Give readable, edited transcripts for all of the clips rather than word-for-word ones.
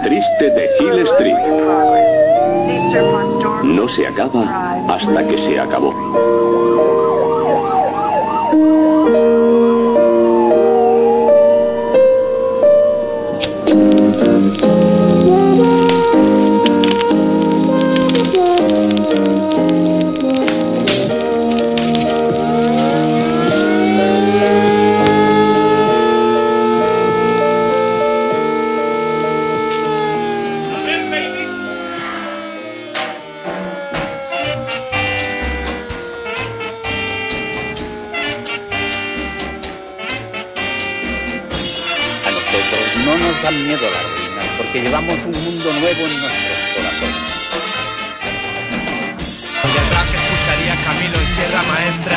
triste de Hill Street. No se acaba hasta que se acabó. No nos dan miedo las ruinas, porque llevamos un mundo nuevo en nuestros corazones. Y el rap que escucharía Camilo en Sierra Maestra.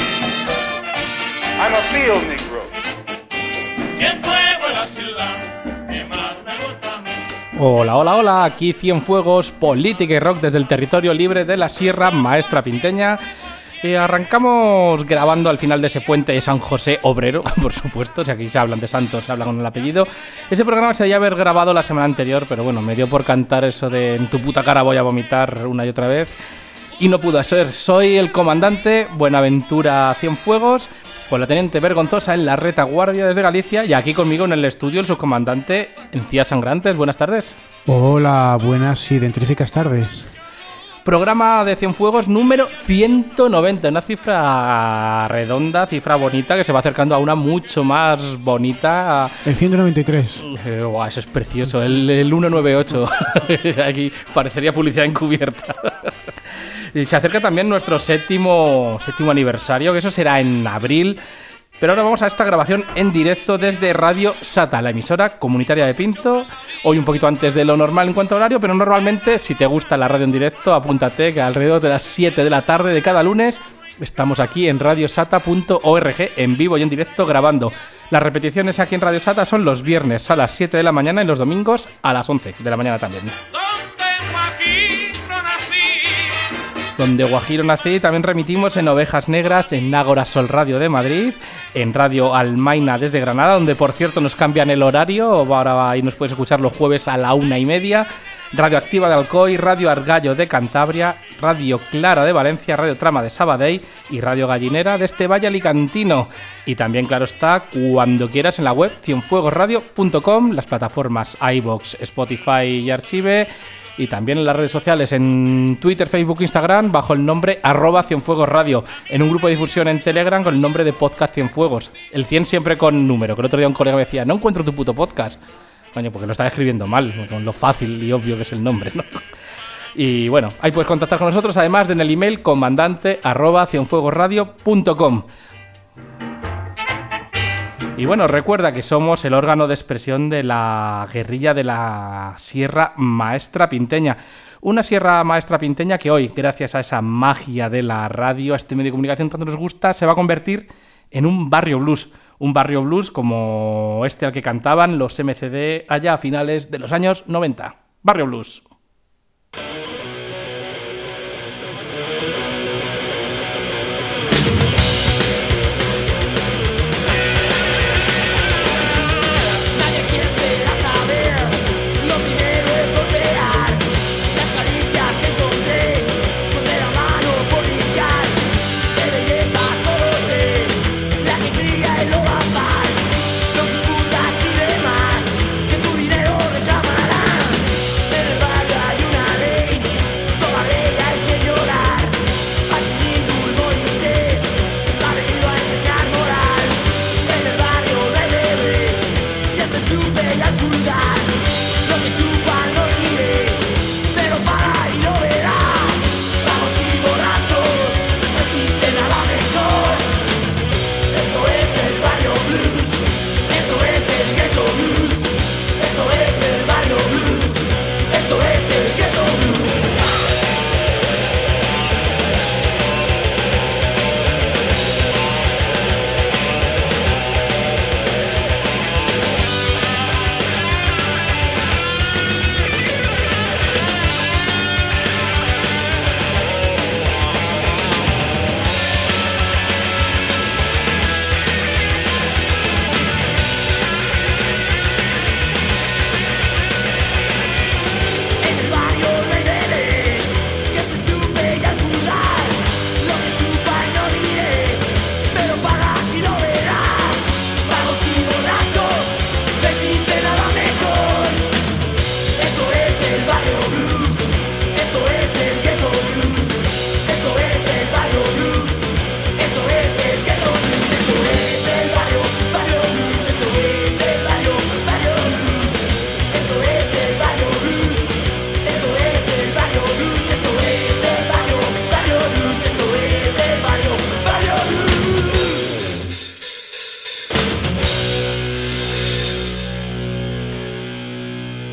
I'm a field negro. Siempre en la ciudad, que más me gusta a mí. Hola, hola, hola, aquí Cienfuegos, política y rock desde el territorio libre de la Sierra Maestra Pinteña. Arrancamos grabando al final de ese puente de San José Obrero, por supuesto, si aquí se hablan de santos, se habla con el apellido. Ese programa se debía haber grabado la semana anterior, pero bueno, me dio por cantar eso de en tu puta cara voy a vomitar una y otra vez. Y no pudo ser. Soy el comandante Buenaventura Cienfuegos, con la teniente Vergonzosa en la retaguardia desde Galicia, y aquí conmigo en el estudio el subcomandante Encías Sangrantes. Buenas tardes. Hola, buenas y dentríficas tardes. Programa de Cienfuegos número 190, una cifra redonda, cifra bonita, que se va acercando a una mucho más bonita. El 193. Wow, eso es precioso, el 198. Aquí parecería publicidad encubierta. Y se acerca también nuestro séptimo aniversario, que eso será en abril. Pero ahora vamos a esta grabación en directo desde Radio Sata, la emisora comunitaria de Pinto. Hoy un poquito antes de lo normal en cuanto a horario, pero normalmente, si te gusta la radio en directo, apúntate que alrededor de las 7 de la tarde de cada lunes estamos aquí en radiosata.org en vivo y en directo grabando. Las repeticiones aquí en Radio Sata son los viernes a las 7 de la mañana y los domingos a las 11 de la mañana también. Donde Guajiro nací, también remitimos en Ovejas Negras, en Ágora Sol Radio de Madrid, en Radio Almaina desde Granada, donde por cierto nos cambian el horario, ahora ahí nos puedes escuchar los jueves a la 1:30, Radio Activa de Alcoy, Radio Argallo de Cantabria, Radio Clara de Valencia, Radio Trama de Sabadell y Radio Gallinera de este Valle Alicantino. Y también, claro está, cuando quieras en la web cienfuegosradio.com, las plataformas iVoox, Spotify y Archive. Y también en las redes sociales, en Twitter, Facebook, Instagram, bajo el nombre @cienfuegosradio. En un grupo de difusión en Telegram con el nombre de Podcast Cienfuegos. El 100 siempre con número, que el otro día un colega me decía, no encuentro tu puto podcast. Coño, porque lo estaba escribiendo mal, con lo fácil y obvio que es el nombre, ¿no? Y bueno, ahí puedes contactar con nosotros, además de en el email comandante@cienfuegosradio.com. Y bueno, recuerda que somos el órgano de expresión de la guerrilla de la Sierra Maestra Pinteña. Una Sierra Maestra Pinteña que hoy, gracias a esa magia de la radio, a este medio de comunicación tanto nos gusta, se va a convertir en un barrio blues. Un barrio blues como este al que cantaban los MCD allá a finales de los años 90. Barrio blues. Putas y demás, que tu dinero reclamarán. En el barrio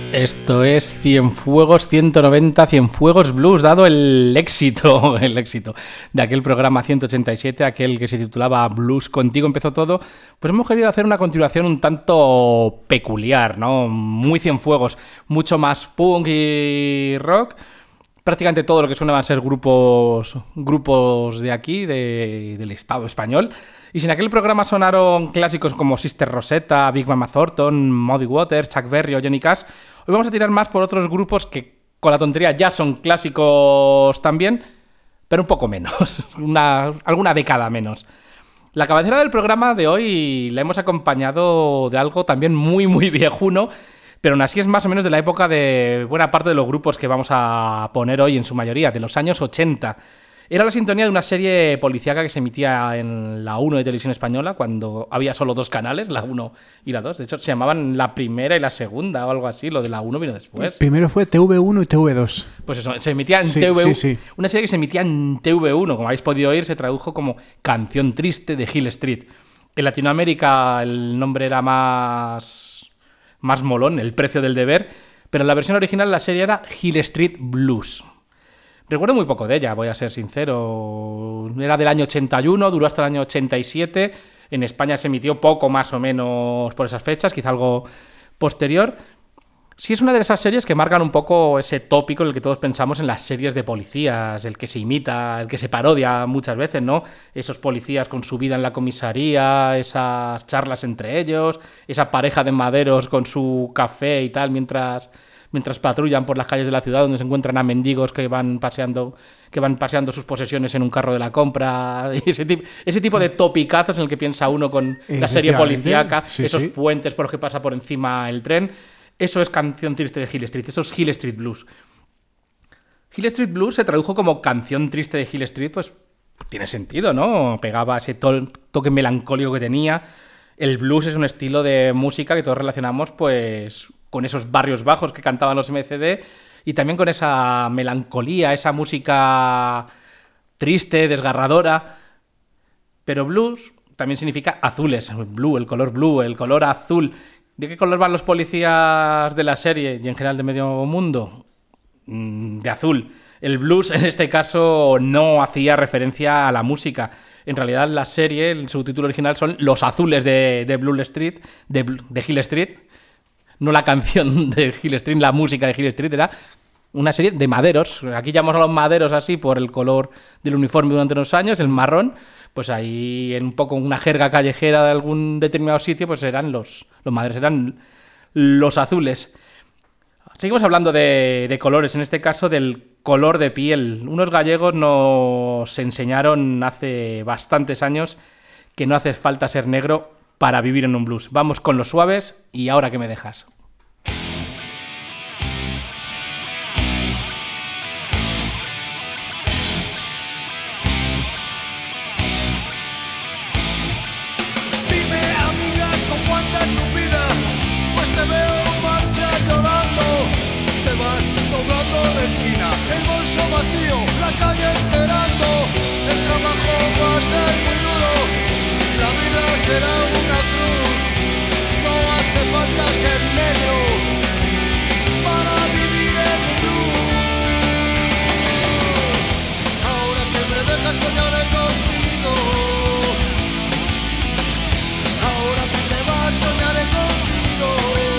Esto es Cienfuegos 190, Cienfuegos Blues, dado el éxito de aquel programa 187, aquel que se titulaba Blues Contigo empezó todo, pues hemos querido hacer una continuación un tanto peculiar, ¿no? Muy Cienfuegos, mucho más punk y rock. Prácticamente todo lo que suena van a ser grupos de aquí, del Estado español. Y si en aquel programa sonaron clásicos como Sister Rosetta, Big Mama Thornton, Muddy Waters, Chuck Berry o Johnny Cash, hoy vamos a tirar más por otros grupos que con la tontería ya son clásicos también, pero un poco menos, alguna década menos. La cabecera del programa de hoy la hemos acompañado de algo también muy, muy viejuno, pero aún así es más o menos de la época de buena parte de los grupos que vamos a poner hoy, en su mayoría, de los años 80. Era la sintonía de una serie policíaca que se emitía en la 1 de Televisión Española, cuando había solo 2 canales, la 1 y la 2. De hecho, se llamaban la primera y la segunda o algo así. Lo de la 1 vino después. Primero fue TV1 y TV2. Pues eso, se emitía en Sí, TV1. sí. Una serie que se emitía en TV1, como habéis podido oír, se tradujo como Canción Triste de Hill Street. En Latinoamérica el nombre era más molón, El Precio del Deber, pero en la versión original la serie era Hill Street Blues. Recuerdo muy poco de ella, voy a ser sincero. Era del año 81, duró hasta el año 87. En España se emitió poco más o menos por esas fechas, quizá algo posterior. Sí es una de esas series que marcan un poco ese tópico en el que todos pensamos en las series de policías, el que se imita, el que se parodia muchas veces, ¿no? Esos policías con su vida en la comisaría, esas charlas entre ellos, esa pareja de maderos con su café y tal mientras patrullan por las calles de la ciudad, donde se encuentran a mendigos que van paseando sus posesiones en un carro de la compra. Ese tipo de topicazos en el que piensa uno con la serie policíaca, esos puentes por los que pasa por encima el tren. Eso es Canción Triste de Hill Street, eso es Hill Street Blues. Hill Street Blues se tradujo como Canción Triste de Hill Street, pues tiene sentido, ¿no? Pegaba ese toque melancólico que tenía. El blues es un estilo de música que todos relacionamos, pues, con esos barrios bajos que cantaban los MCD y también con esa melancolía, esa música triste, desgarradora. Pero blues también significa azules, blue, el color azul. ¿De qué color van los policías de la serie y en general de medio mundo? De azul. El blues en este caso no hacía referencia a la música. En realidad la serie, el subtítulo original son Los Azules de Blue Street, de Hill Street. No la canción de Hill Street, la música de Hill Street, era una serie de maderos. Aquí llamamos a los maderos así por el color del uniforme durante unos años, el marrón. Pues ahí, en un poco una jerga callejera de algún determinado sitio, pues eran los maderos, eran los azules. Seguimos hablando de colores, en este caso del color de piel. Unos gallegos nos enseñaron hace bastantes años que no hace falta ser negro para vivir en un blues. Vamos con los suaves y Ahora que me dejas. Dime, amiga, ¿cómo anda tu vida? Pues te veo marchar llorando. Te vas doblando la esquina, el bolso vacío, la calle esperando. El trabajo va a ser muy duro, la vida será una cruz. No hace falta ser negro para vivir en un blues. Ahora que me dejas soñaré contigo. Ahora que te vas soñaré contigo.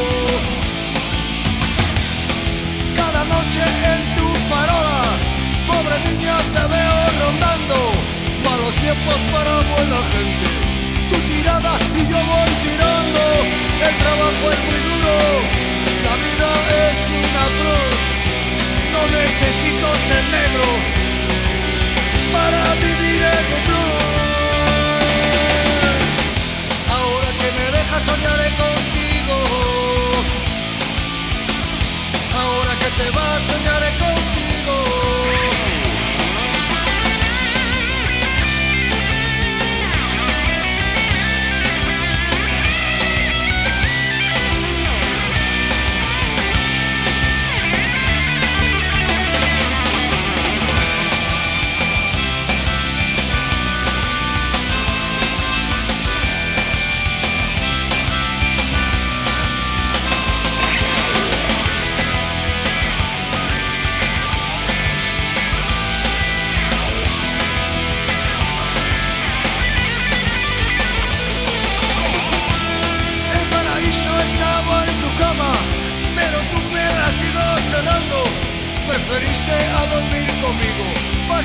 Cada noche en tu farola, pobre niña, te veo rondando. Malos tiempos para buena gente, tu tirada y yo voy tirando. El trabajo es muy duro, la vida es una cruz. No necesito ser negro para vivir en un blues. Ahora que me dejas soñaré contigo. Ahora que te vas soñaré contigo.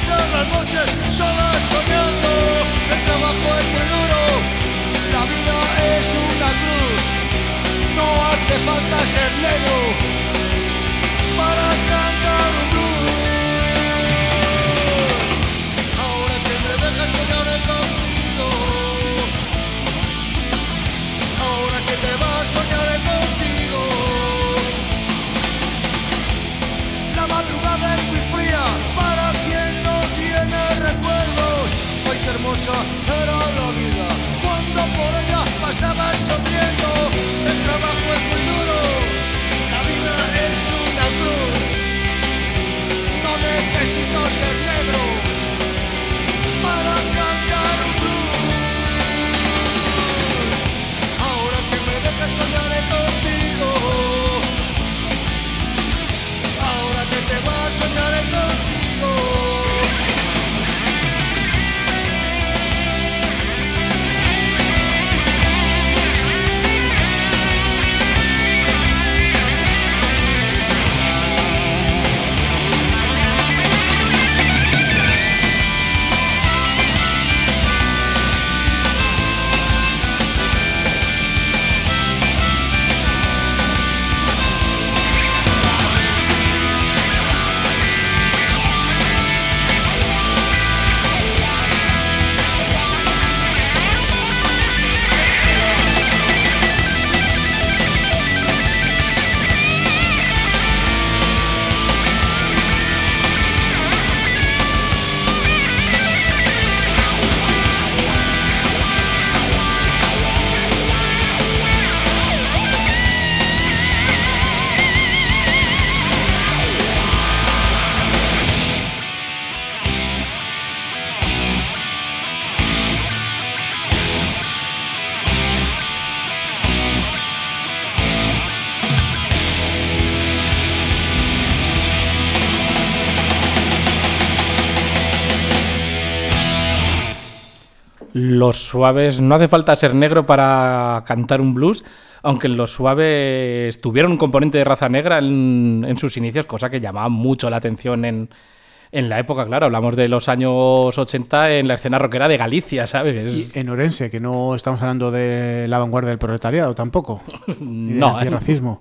pasar las noches solas soñando. El trabajo es muy duro, la vida es una cruz. No hace falta ser negro para cantar un blues. Ahora que me dejas soñaré contigo. Ahora que te vas soñaré contigo. La madrugada es muy fría para quien no tiene recuerdos. Ay, qué hermosa era la vida cuando por ella pasabas sonriendo. El trabajo es muy duro, la vida es una cruz. No necesito ser negro para cantar un blues. Ahora que me dejas soñaré contigo. Ahora que te vas soñaré contigo. Los Suaves, no hace falta ser negro para cantar un blues, aunque Los Suaves tuvieron un componente de raza negra en sus inicios, cosa que llamaba mucho la atención en la época, claro. Hablamos de los años 80 en la escena rockera de Galicia, ¿sabes? Y en Orense, que no estamos hablando de la vanguardia del proletariado tampoco, ni No, del antirracismo.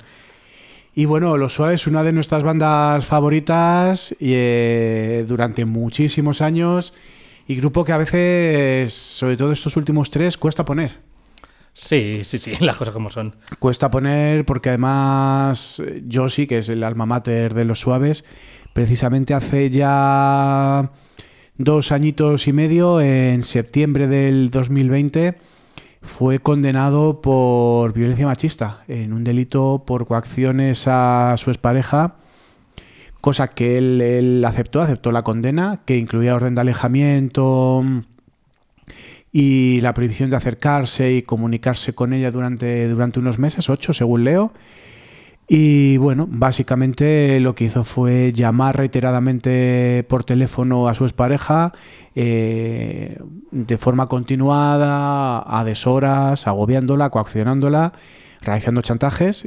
Y bueno, Los Suaves, una de nuestras bandas favoritas durante muchísimos años, y grupo que a veces, sobre todo estos últimos 3, cuesta poner. Sí, las cosas como son. Cuesta poner porque además Josie, que es el alma mater de Los Suaves, precisamente hace ya 2 añitos y medio, en septiembre del 2020, fue condenado por violencia machista en un delito por coacciones a su expareja, cosa que él aceptó la condena, que incluía orden de alejamiento y la prohibición de acercarse y comunicarse con ella durante unos meses, 8 según leo. Y bueno, básicamente lo que hizo fue llamar reiteradamente por teléfono a su expareja de forma continuada, a deshoras, agobiándola, coaccionándola, realizando chantajes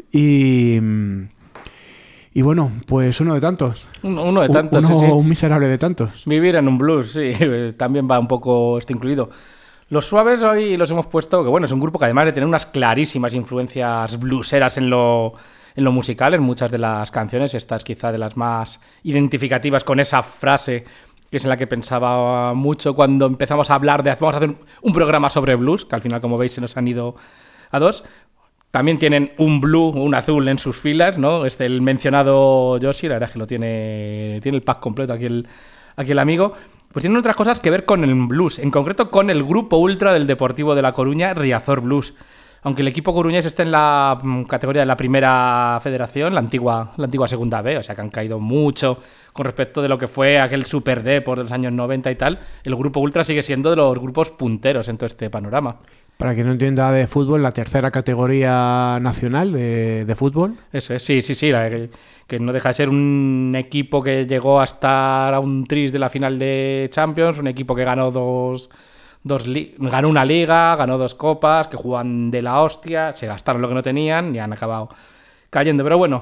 y bueno, pues uno de tantos. Uno de tantos, sí. Un miserable de tantos. Vivir en un blues, sí, también va un poco esto incluido. Los Suaves hoy los hemos puesto, que bueno, es un grupo que además de tener unas clarísimas influencias blueseras en lo musical, en muchas de las canciones, esta es quizá de las más identificativas con esa frase, que es en la que pensaba mucho cuando empezamos a hablar de vamos a hacer un programa sobre blues, que al final, como veis, se nos han ido a 2. También tienen un blue, un azul en sus filas, ¿no? El mencionado Josie, la verdad es que lo tiene el pack completo aquí el amigo. Pues tienen otras cosas que ver con el blues, en concreto con el grupo ultra del Deportivo de La Coruña, Riazor Blues. Aunque el equipo coruñés esté en la categoría de la primera federación, la antigua segunda B, o sea que han caído mucho con respecto de lo que fue aquel Super D por los años 90 y tal, el grupo ultra sigue siendo de los grupos punteros en todo este panorama. Para quien no entienda de fútbol, la tercera categoría nacional de fútbol. Eso es, sí, que no deja de ser un equipo que llegó a estar a un tris de la final de Champions, un equipo que ganó ganó una liga, ganó 2 copas, que juegan de la hostia, se gastaron lo que no tenían y han acabado cayendo. Pero bueno,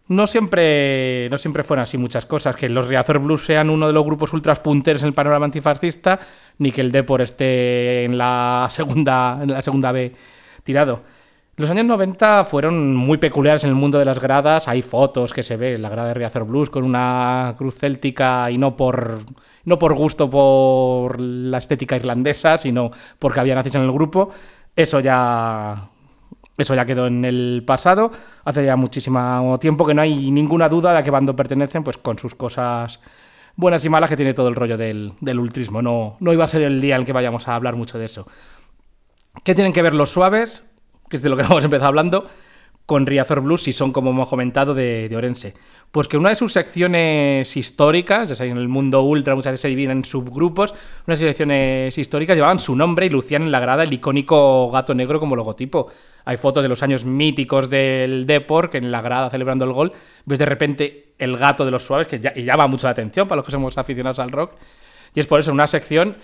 No siempre fueron así muchas cosas, que los Riazor Blues sean uno de los grupos ultras punteros en el panorama antifascista, ni que el Depor esté en la segunda B tirado. Los años 90 fueron muy peculiares en el mundo de las gradas. Hay fotos que se ve en la grada de Riazor Blues con una cruz céltica y no por gusto por la estética irlandesa, sino porque había nazis en el grupo. Eso ya quedó en el pasado. Hace ya muchísimo tiempo que no hay ninguna duda de a qué bando pertenecen, pues con sus cosas buenas y malas que tiene todo el rollo del ultrismo. No iba a ser el día en el que vayamos a hablar mucho de eso. ¿Qué tienen que ver los Suaves, que es de lo que hemos empezado hablando, con Riazor Blues, si son, como hemos comentado, de Orense? Pues que una de sus secciones históricas, ya sabéis, en el mundo ultra muchas veces se dividen en subgrupos, unas secciones históricas llevaban su nombre y lucían en la grada el icónico gato negro como logotipo. Hay fotos de los años míticos del Depor, que en la grada celebrando el gol ves de repente el gato de los Suaves, que llama mucho la atención para los que somos aficionados al rock. Y es por eso una sección,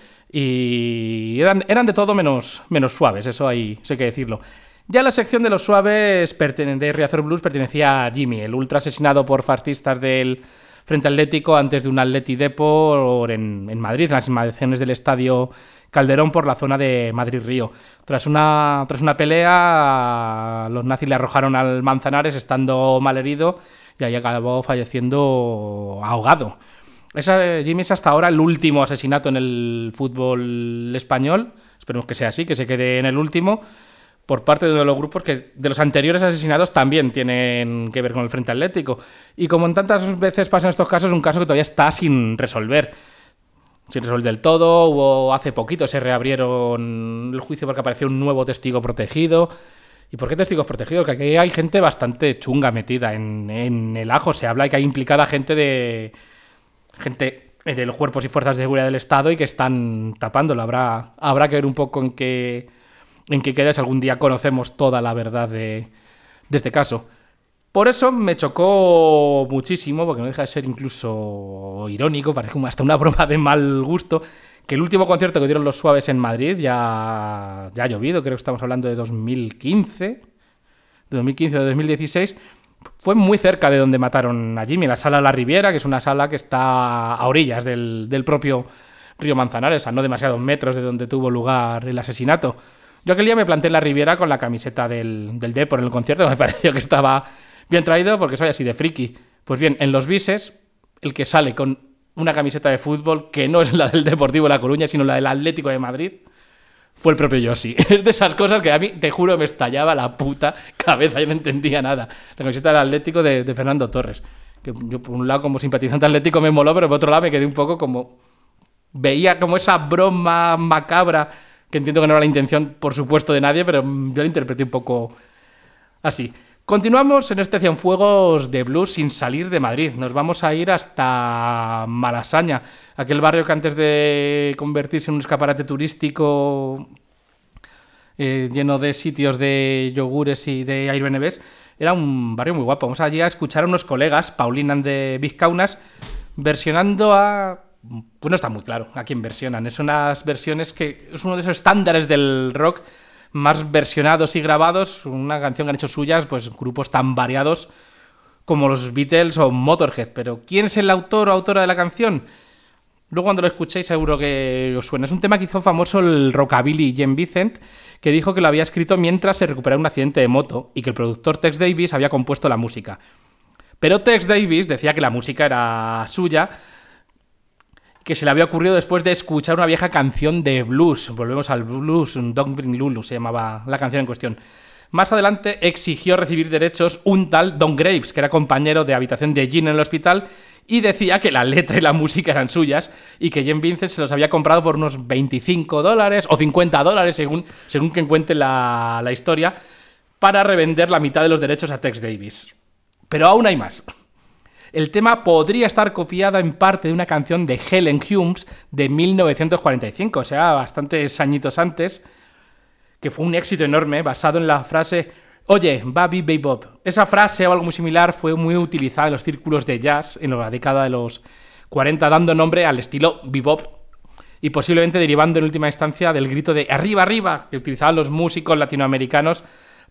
y eran de todo menos Suaves, eso hay que decirlo. Ya la sección de los Suaves de Riazor Blues pertenecía a Jimmy, el ultra asesinado por fascistas del Frente Atlético antes de un Atleti Depor en Madrid, en las inmediaciones del Estadio Calderón por la zona de Madrid-Río. Tras una pelea, los nazis le arrojaron al Manzanares estando malherido y ahí acabó falleciendo ahogado. Jimmy es hasta ahora el último asesinato en el fútbol español. Esperemos que sea así, que se quede en el último, por parte de uno de los grupos que de los anteriores asesinados también tienen que ver con el Frente Atlético. Y como en tantas veces pasa en estos casos, un caso que todavía está sin resolver. Sin resolver del todo. Hace poquito se reabrieron el juicio porque apareció un nuevo testigo protegido. ¿Y por qué testigos protegidos? Que aquí hay gente bastante chunga metida en el ajo. Se habla de que hay implicada gente de los cuerpos y fuerzas de seguridad del Estado y que están tapándolo. Habrá que ver un poco en qué queda, si algún día conocemos toda la verdad de este caso. Por eso me chocó muchísimo, porque no deja de ser incluso irónico, parece hasta una broma de mal gusto, que el último concierto que dieron los Suaves en Madrid ya ha llovido, creo que estamos hablando de 2015 o de 2016, fue muy cerca de donde mataron a Jimmy, en la Sala La Riviera, que es una sala que está a orillas del propio río Manzanares, a no demasiados metros de donde tuvo lugar el asesinato. Yo aquel día me planté en La Riviera con la camiseta del Depor en el concierto, me pareció que estaba bien traído porque soy así de friki. Pues bien, en los bises, el que sale con una camiseta de fútbol que no es la del Deportivo La Coruña, sino la del Atlético de Madrid, fue el propio Yoshi. Es de esas cosas que a mí, te juro, me estallaba la puta cabeza, yo no entendía nada. La camiseta del Atlético de Fernando Torres. Que yo, por un lado, como simpatizante atlético me moló, pero por otro lado me quedé un poco como... Veía como esa broma macabra, que entiendo que no era la intención, por supuesto, de nadie, pero yo la interpreté un poco así. Continuamos en este Cienfuegos de Blues sin salir de Madrid. Nos vamos a ir hasta Malasaña, aquel barrio que antes de convertirse en un escaparate turístico lleno de sitios de yogures y de Airbnbs, era un barrio muy guapo. Vamos allí a escuchar a unos colegas, Paulín and the Vizcaunas, versionando a... Pues no está muy claro a quién versionan. Es unas versiones que es uno de esos estándares del rock más versionados y grabados, una canción que han hecho suyas pues grupos tan variados como los Beatles o Motorhead. Pero ¿quién es el autor o autora de la canción? Luego cuando lo escuchéis seguro que os suena. Es un tema que hizo famoso el rockabilly Jen Vincent, que dijo que lo había escrito mientras se recuperaba un accidente de moto y que el productor Tex Davis había compuesto la música. Pero Tex Davis decía que la música era suya, que se le había ocurrido después de escuchar una vieja canción de blues. Volvemos al blues, Don't Bring Lulu se llamaba la canción en cuestión. Más adelante exigió recibir derechos un tal Don Graves, que era compañero de habitación de Gene en el hospital, y decía que la letra y la música eran suyas y que Jen Vincent se los había comprado por unos $25 o $50, según quien cuente la historia, para revender la mitad de los derechos a Tex Davis. Pero aún hay más. El tema podría estar copiado en parte de una canción de Helen Humes de 1945, o sea, bastantes añitos antes, que fue un éxito enorme, basado en la frase «Oye, Baby Bebop». Esa frase o algo muy similar fue muy utilizada en los círculos de jazz en la década de los 40, dando nombre al estilo bebop y posiblemente derivando en última instancia del grito de «¡Arriba, arriba!» que utilizaban los músicos latinoamericanos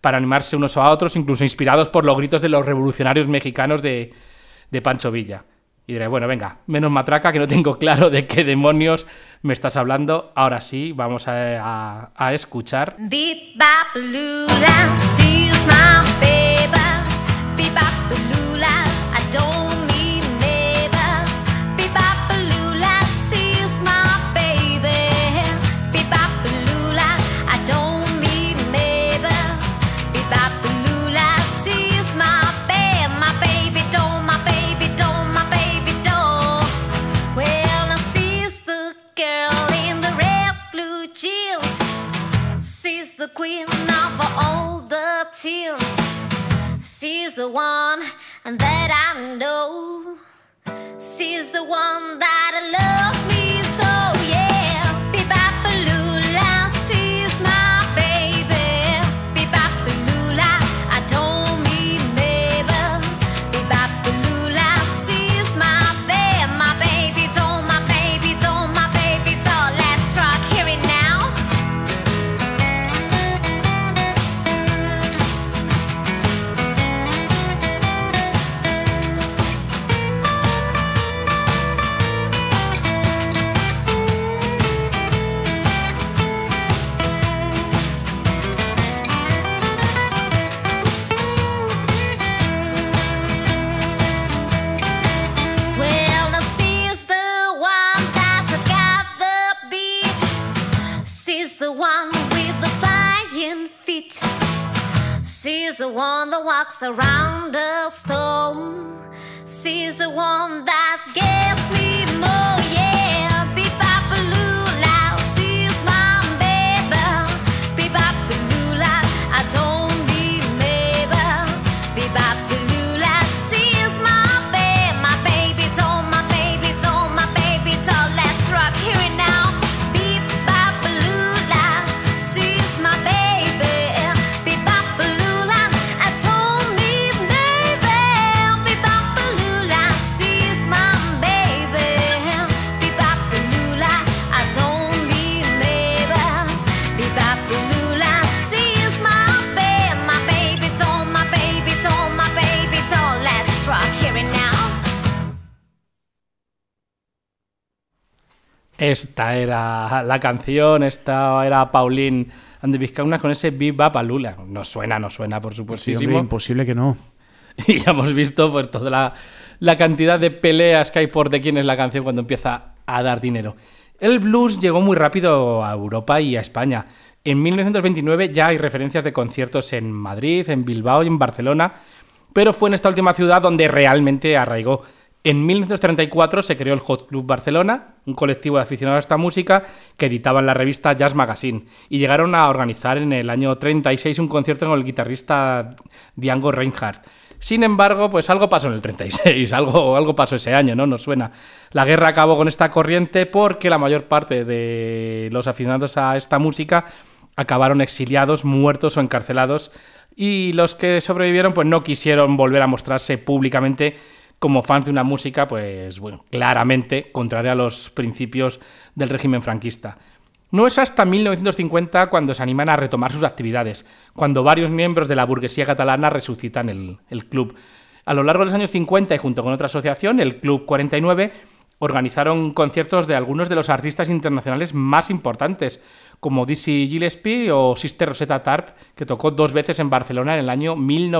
para animarse unos a otros, incluso inspirados por los gritos de los revolucionarios mexicanos de Pancho Villa. Y diré, bueno, venga, menos matraca, que no tengo claro de qué demonios me estás hablando. Ahora sí, vamos a escuchar. Beep bop lula, she's my baby. Beep bop lula, I don't mean neighbor. Beep bop lula, she's my baby. Beep bop lula, I don't mean neighbor. Beep bop lula, she's my baby doll, my baby doll, my baby doll. Well, I sees the girl in the red blue jeans. She's the queen of all the teens. She's the one that I know. She's the one that loves me so, yeah. Be-bop-a-lula, she's my baby. Be-bop-a-lula, I don't mean neighbor. Be-bop-a-lula, she's my baby doll, my baby doll, my baby doll. Let's rock, hear it now. Well, now she's the one that's got the beat. She's the one with the flying feet. She's the one that walks around the storm. She's the one that gets me more, yeah. Be-bop-a-lula, she's my baby. Be-bop-a-lula, I don't need neighbor. Be-bop-a-lula, she's my baby doll, my baby doll, my baby doll. Let's rock, hear it now. Be-bop-a-lula, she's my baby. Be-bop-a-lula, I don't need neighbor. Be-bop-a-lula, she's my baby. Be-bop-a-lula, I don't need neighbor. Be-bop-a-lula, she's my baby doll, my baby doll, my baby doll. Let's rock, hear it now. Esta era la canción, esta era Pauline and the Vizcaunas con ese Be-bop-a-lula. No suena, por Sí, hombre, supuestísimo. imposible que no. Y ya hemos visto pues toda la cantidad de peleas que hay por de quién es la canción cuando empieza a dar dinero. El blues llegó muy rápido a Europa y a España. En 1929 ya hay referencias de conciertos en Madrid, en Bilbao y en Barcelona, pero fue en esta última ciudad donde realmente arraigó. En 1934 se creó el Hot Club Barcelona, un colectivo de aficionados a esta música que editaban la revista Jazz Magazine, y llegaron a organizar en el año 36 un concierto con el guitarrista Django Reinhardt. Sin embargo, pues algo pasó en el 36, algo pasó ese año, ¿no? Nos suena. La guerra acabó con esta corriente porque la mayor parte de los aficionados a esta música acabaron exiliados, muertos o encarcelados, y los que sobrevivieron pues no quisieron volver a mostrarse públicamente como fans de una música, pues bueno, claramente contraria a los principios del régimen franquista. No es hasta 1950 cuando se animan a retomar sus actividades, cuando varios miembros de la burguesía catalana resucitan el club. A lo largo de los años 50 y junto con otra asociación, el Club 49, organizaron conciertos de algunos de los artistas internacionales más importantes, como Dizzy Gillespie o Sister Rosetta Tarp, que tocó 2 veces en Barcelona en el año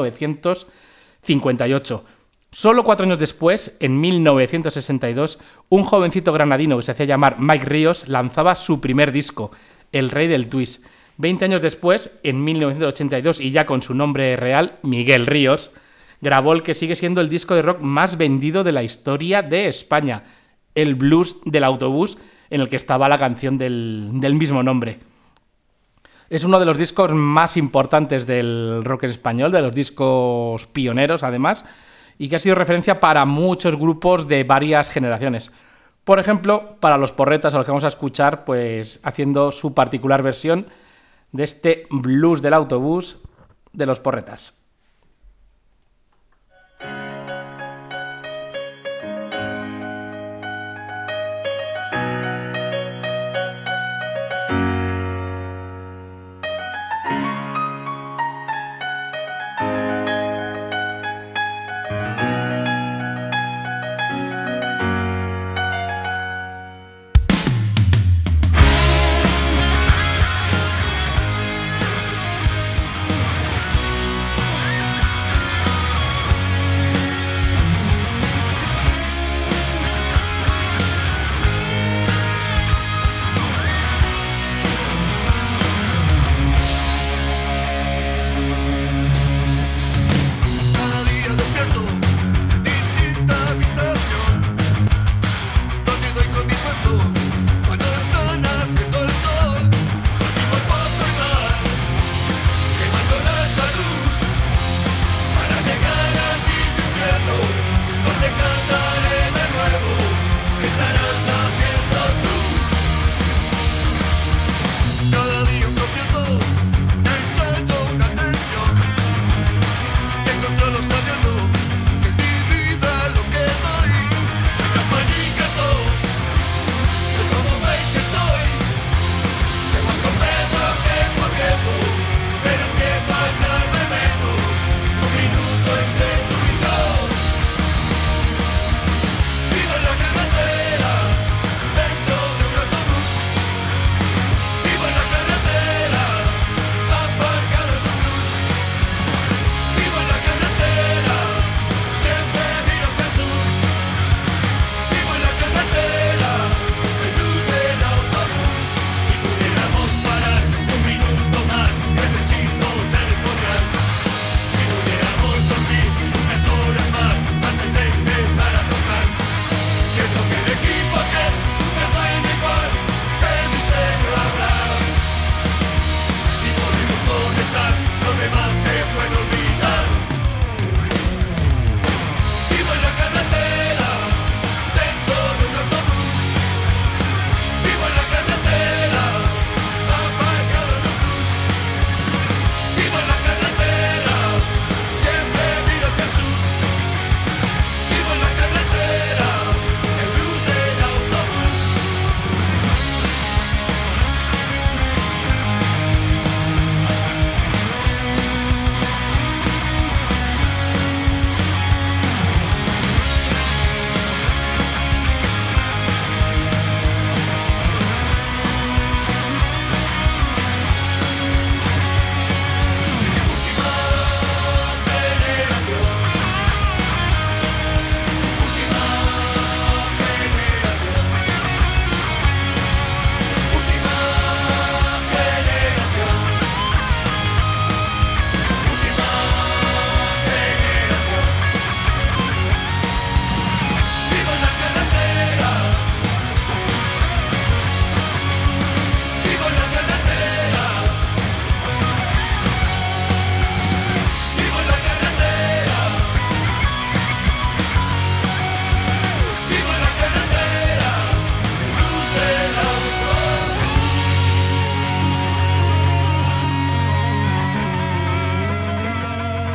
1958. Solo 4 años después, en 1962, un jovencito granadino que se hacía llamar Mike Ríos lanzaba su primer disco, El Rey del Twist. 20 años después, en 1982, y ya con su nombre real, Miguel Ríos, grabó el que sigue siendo el disco de rock más vendido de la historia de España, El Blues del Autobús, en el que estaba la canción del mismo nombre. Es uno de los discos más importantes del rock en español, de los discos pioneros además, y que ha sido referencia para muchos grupos de varias generaciones. Por ejemplo, para los Porretas, a los que vamos a escuchar, pues haciendo su particular versión de este Blues del Autobús de los Porretas.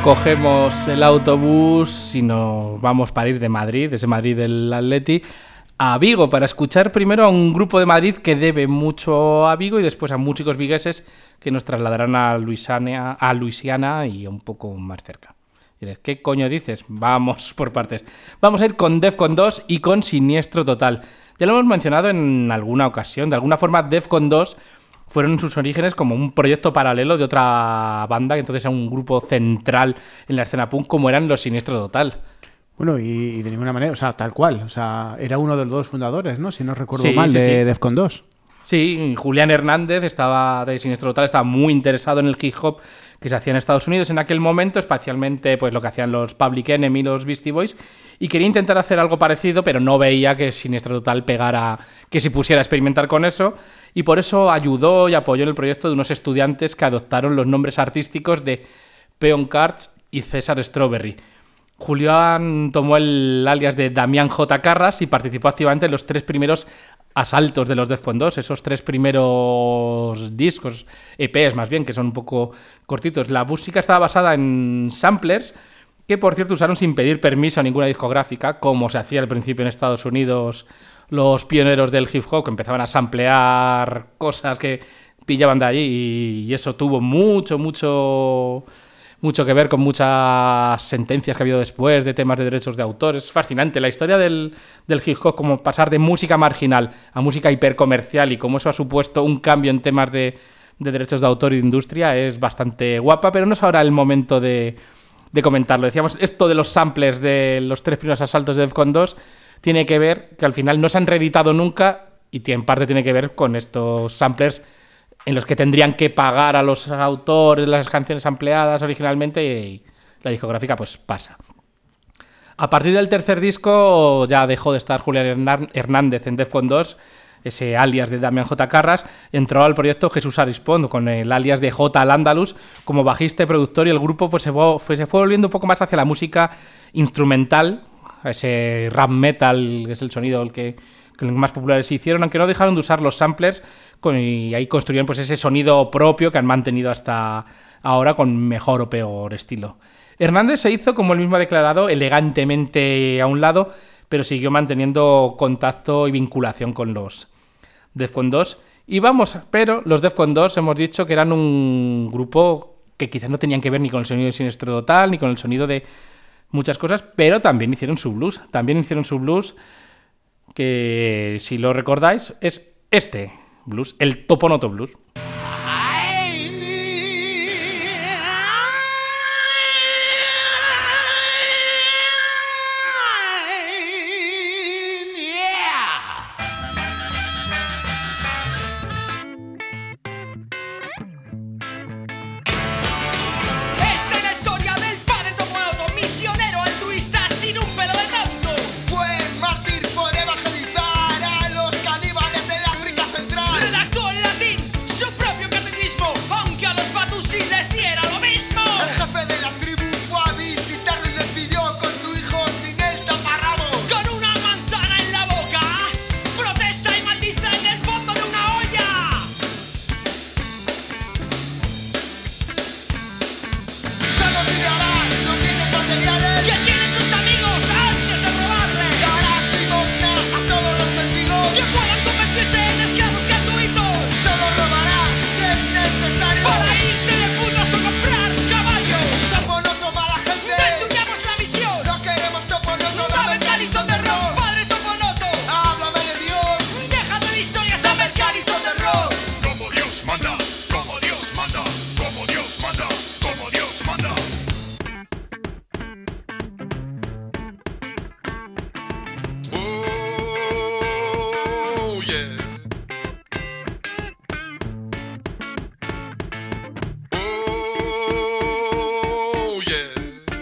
cogemos el autobús y nos vamos para ir de Madrid, desde Madrid del Atleti, a Vigo, para escuchar primero a un grupo de Madrid que debe mucho a Vigo y después a músicos vigueses que nos trasladarán a Luisiana y un poco más cerca. Diréis, ¿qué coño dices? Vamos por partes. Vamos a ir con Defcon 2 y con Siniestro Total. Ya lo hemos mencionado en alguna ocasión. De alguna forma, Defcon 2 fueron en sus orígenes como un proyecto paralelo de otra banda, que entonces era un grupo central en la escena punk, como eran los Siniestro Total. Bueno, y de ninguna manera, o sea, tal cual. O sea, era uno de los dos fundadores, ¿no? Si no recuerdo Sí, mal, sí, de sí. Defcon 2. Sí, Julián Hernández de Siniestro Total, estaba muy interesado en el hip hop que se hacía en Estados Unidos en aquel momento, especialmente pues lo que hacían los Public Enemy, los Beastie Boys, y quería intentar hacer algo parecido, pero no veía que Siniestro Total pegara, que se pusiera a experimentar con eso, y por eso ayudó y apoyó en el proyecto de unos estudiantes que adoptaron los nombres artísticos de Peon Cards y César Strawberry. Julián tomó el alias de Damián J. Carras y participó activamente en los 3 primeros asaltos de los Defcon 2, esos 3 primeros discos, EPs más bien, que son un poco cortitos. La música estaba basada en samplers, que por cierto usaron sin pedir permiso a ninguna discográfica, como se hacía al principio en Estados Unidos los pioneros del hip hop, que empezaban a samplear cosas que pillaban de allí, y eso tuvo mucho que ver con muchas sentencias que ha habido después de temas de derechos de autor. Es fascinante la historia del hip hop, como pasar de música marginal a música hipercomercial y cómo eso ha supuesto un cambio en temas de derechos de autor y de industria. Es bastante guapa, pero no es ahora el momento de comentarlo. Decíamos, esto de los samplers de los 3 primeros asaltos de Defcon 2 tiene que ver que al final no se han reeditado nunca y en parte tiene que ver con estos samplers en los que tendrían que pagar a los autores las canciones ampliadas originalmente, y la discográfica pues pasa. A partir del tercer disco ya dejó de estar Julián Hernández en Defcon 2, ese alias de Damián J. Carras, entró al proyecto Jesús Arispón con el alias de J. Al-Andalus como bajista y productor, y el grupo pues se fue volviendo un poco más hacia la música instrumental, ese rap metal, que es el sonido el que más populares se hicieron, aunque no dejaron de usar los samplers, y ahí construyeron pues ese sonido propio que han mantenido hasta ahora con mejor o peor estilo. Hernández se hizo, como él mismo ha declarado, elegantemente a un lado, pero siguió manteniendo contacto y vinculación con los Defcon 2. Pero los Defcon 2 hemos dicho que eran un grupo que quizás no tenían que ver ni con el sonido de Siniestro Total, ni con el sonido de muchas cosas, pero también hicieron su blues. Que, si lo recordáis, es este blues, el Toponoto Blues. Esta es la historia del padre Toponoto, misionero altruista sin un pelo de tonto. Fue mártir por evangelizar a los caníbales del África Central. Redactó en latín su propio catecismo, aunque a los Batusi les diera lo mismo. El jefe de la tribu fue a visitarlo y despidió con su hijo sin el taparrabos. Con una manzana en la boca, protesta y maldice en el fondo de una olla. Solo mirarás los bienes materiales. ¿Qué tienen tus amigos antes de robarles? Darás limosna a todos los mendigos. Que puedan convertirse en esclavos gratuitos. Solo robarás si es necesario. Para irte de putas o comprar caballo. Toponoto, mala gente. Destruyamos la misión. No queremos Toponoto, dame el calizón de rock. Padre Toponoto, Háblame de Dios. déjate de historias, Dame el calizón de rock. Como Dios manda, como Dios manda, como Dios manda, como Dios manda. Oh, yeah. Oh, yeah.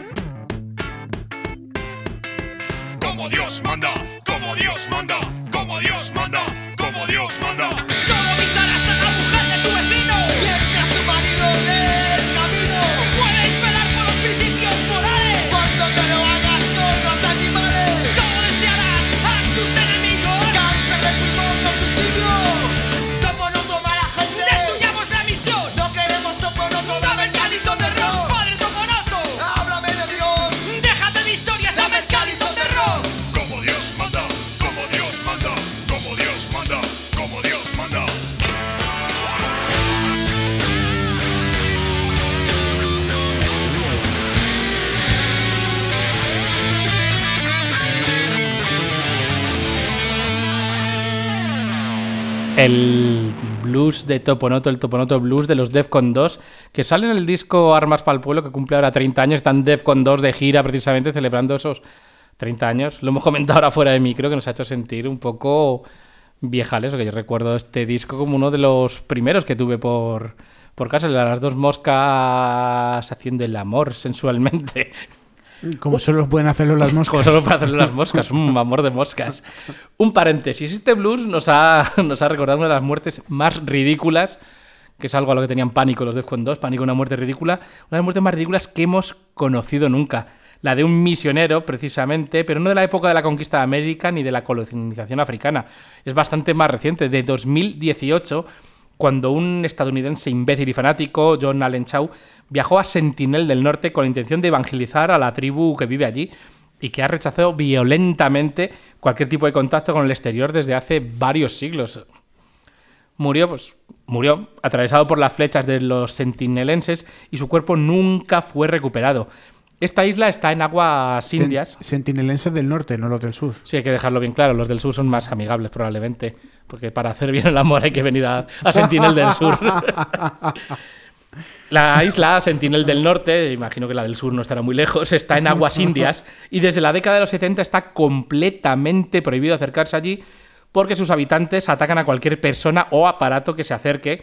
Como Dios manda, como Dios manda, como Dios manda, como Dios manda. solo visitarás a la mujer de tu vecino. Mientras su marido lee el camino. Puedes velar por los principios morales. Cuando te lo hagas con los animales. Solo desearás a tus enemigos. Cáncer de pulmón o suicidio. Toponoto, mala gente. Destruyamos la misión. No queremos Toponoto, dame el calizón de rock. Padre Toponoto, El blues de Toponoto, el Toponoto Blues de los Defcon 2, que sale en el disco Armas para el Pueblo, que cumple ahora 30 años. Están Defcon 2 de gira precisamente celebrando esos 30 años. Lo hemos comentado ahora fuera de micro, que nos ha hecho sentir un poco viejales, que yo recuerdo este disco como uno de los primeros que tuve por casa, las dos moscas haciendo el amor sensualmente. Como solo pueden hacerlo las moscas. Como solo para hacerlo las moscas, amor de moscas. Un paréntesis, este blues nos ha recordado una de las muertes más ridículas, que es algo a lo que tenían pánico los Defcon 2, pánico a una muerte ridícula, una de las muertes más ridículas que hemos conocido nunca. La de un misionero, precisamente, pero no de la época de la conquista de América ni de la colonización africana. Es bastante más reciente, de 2018, cuando un estadounidense imbécil y fanático, John Allen Chau, viajó a Sentinel del Norte con la intención de evangelizar a la tribu que vive allí y que ha rechazado violentamente cualquier tipo de contacto con el exterior desde hace varios siglos. Murió atravesado por las flechas de los sentinelenses y su cuerpo nunca fue recuperado. Esta isla está en aguas indias. Sentinelenses del norte, no los del sur. Sí, hay que dejarlo bien claro. Los del sur son más amigables, probablemente. Porque para hacer bien el amor hay que venir a Sentinel del Sur. La isla Sentinel del Norte, imagino que la del sur no estará muy lejos, está en aguas indias y desde la década de los 70 está completamente prohibido acercarse allí porque sus habitantes atacan a cualquier persona o aparato que se acerque,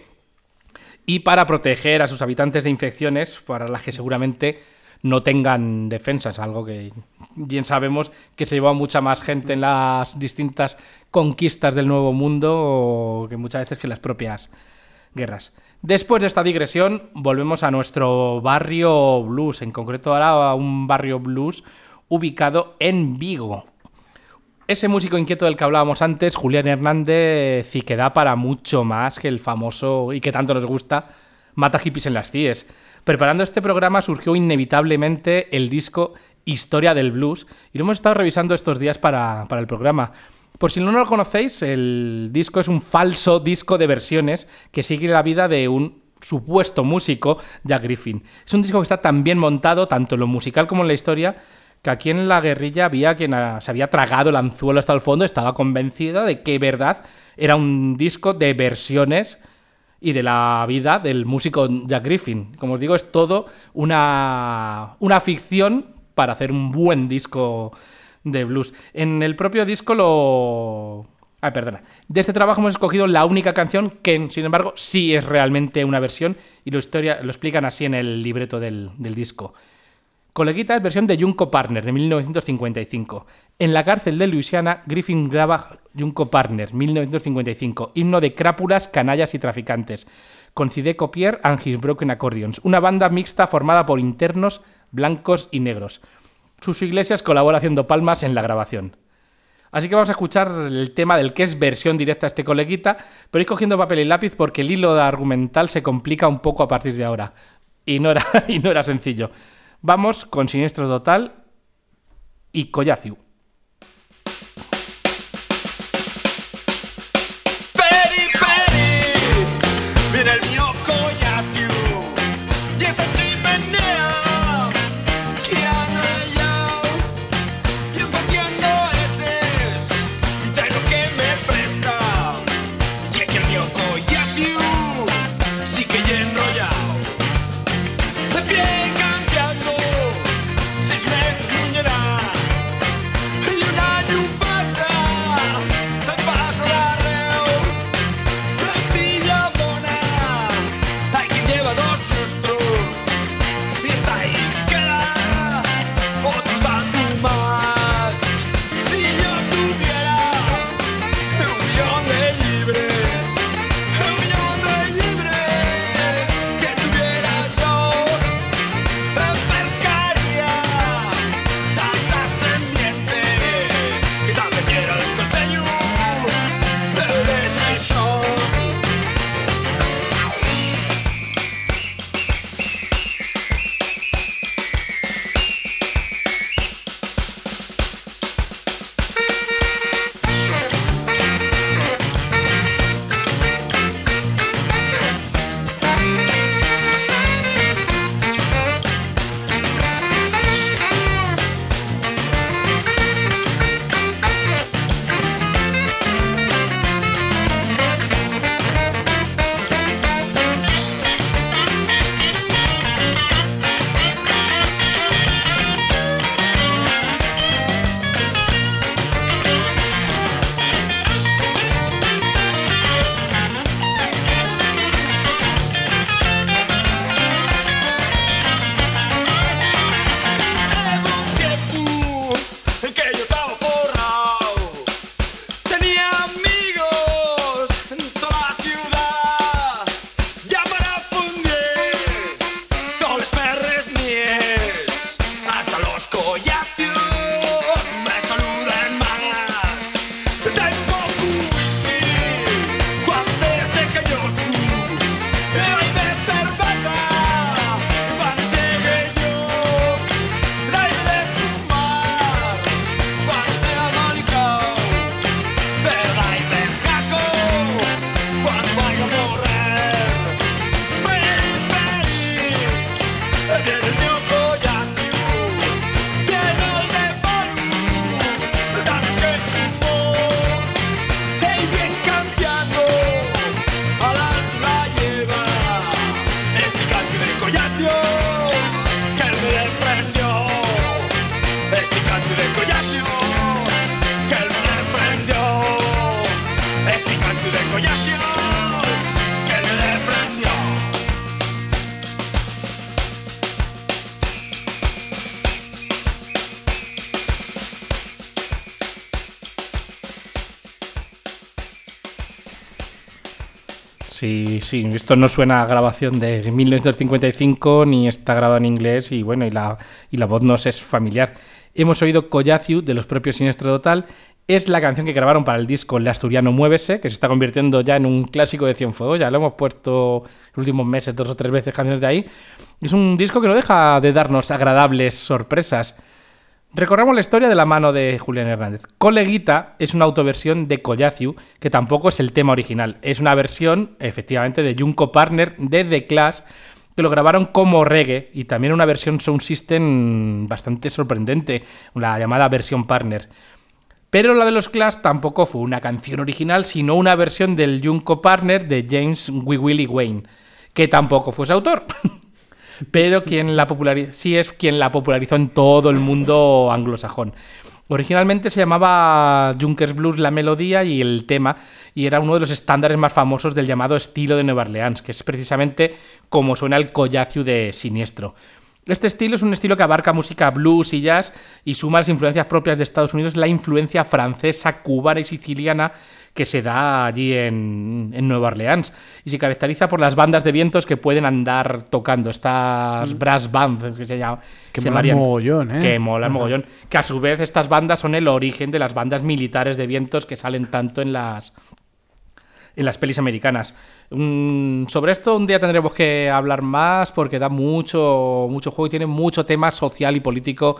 y para proteger a sus habitantes de infecciones para las que seguramente no tengan defensas, algo que bien sabemos que se llevó a mucha más gente en las distintas conquistas del Nuevo Mundo que muchas veces que las propias guerras. Después de esta digresión, volvemos a nuestro barrio blues, en concreto ahora a un barrio blues ubicado en Vigo. Ese músico inquieto del que hablábamos antes, Julián Hernández, y que da para mucho más que el famoso y que tanto nos gusta, Mata hippies en las CIES. Preparando este programa surgió inevitablemente el disco Historia del Blues y lo hemos estado revisando estos días para el programa. Por si no lo conocéis, el disco es un falso disco de versiones que sigue la vida de un supuesto músico, Jack Griffin. Es un disco que está tan bien montado, tanto en lo musical como en la historia, que aquí en la guerrilla había quien se había tragado el anzuelo hasta el fondo, estaba convencido de que, verdad, era un disco de versiones y de la vida del músico Jack Griffin. Como os digo, es todo una ficción para hacer un buen disco de blues. En el propio disco de este trabajo hemos escogido la única canción que, sin embargo, sí es realmente una versión y lo explican así en el libreto del disco. Coleguita es versión de Junko Partner, de 1955. En la cárcel de Luisiana, Griffin graba Junko Partner, 1955, himno de crápulas, canallas y traficantes, con Cide Copier and His Broken Accordions, una banda mixta formada por internos, blancos y negros. Sus Iglesias colabora haciendo palmas en la grabación. Así que vamos a escuchar el tema del que es versión directa a este coleguita, pero ir cogiendo papel y lápiz porque el hilo argumental se complica un poco a partir de ahora. Y no era sencillo. Vamos con Siniestro Total y Collaciu. Peri, peri, mira el mio Collaciu y esa chimenea que han hallado y haciendo eses y trae lo que me presta y es que el mio Collaciu sí que ya enrollado bien cambiando 6 meses muñerá Sí, esto no suena a grabación de 1955 ni está grabado en inglés y bueno, y la voz nos es familiar. Hemos oído Collaciu de los propios Siniestro Total. Es la canción que grabaron para el disco El Asturiano Muévese, que se está convirtiendo ya en un clásico de Cienfuegos. Ya lo hemos puesto en los últimos meses 2 o 3 veces canciones de ahí. Es un disco que no deja de darnos agradables sorpresas. Recorramos la historia de la mano de Julián Hernández. Coleguita es una autoversión de Collaciu, que tampoco es el tema original. Es una versión, efectivamente, de Junko Partner de The Clash, que lo grabaron como reggae, y también una versión Sound System bastante sorprendente, la llamada versión Partner. Pero la de los Clash tampoco fue una canción original, sino una versión del Junko Partner de James Willie Wayne, que tampoco fue su autor. Pero quien la popularizó en todo el mundo anglosajón. Originalmente se llamaba Junkers Blues la melodía y el tema, y era uno de los estándares más famosos del llamado estilo de Nueva Orleans, que es precisamente como suena el Collaciu de Siniestro. Este estilo es un estilo que abarca música blues y jazz y suma las influencias propias de Estados Unidos, la influencia francesa, cubana y siciliana que se da allí en Nueva Orleans, y se caracteriza por las bandas de vientos que pueden andar tocando, estas brass bands que se llaman. Que molan mogollón, ¿eh? Que molan mogollón. Que a su vez estas bandas son el origen de las bandas militares de vientos que salen tanto en las pelis americanas. Sobre esto un día tendremos que hablar más porque da mucho juego y tiene mucho tema social y político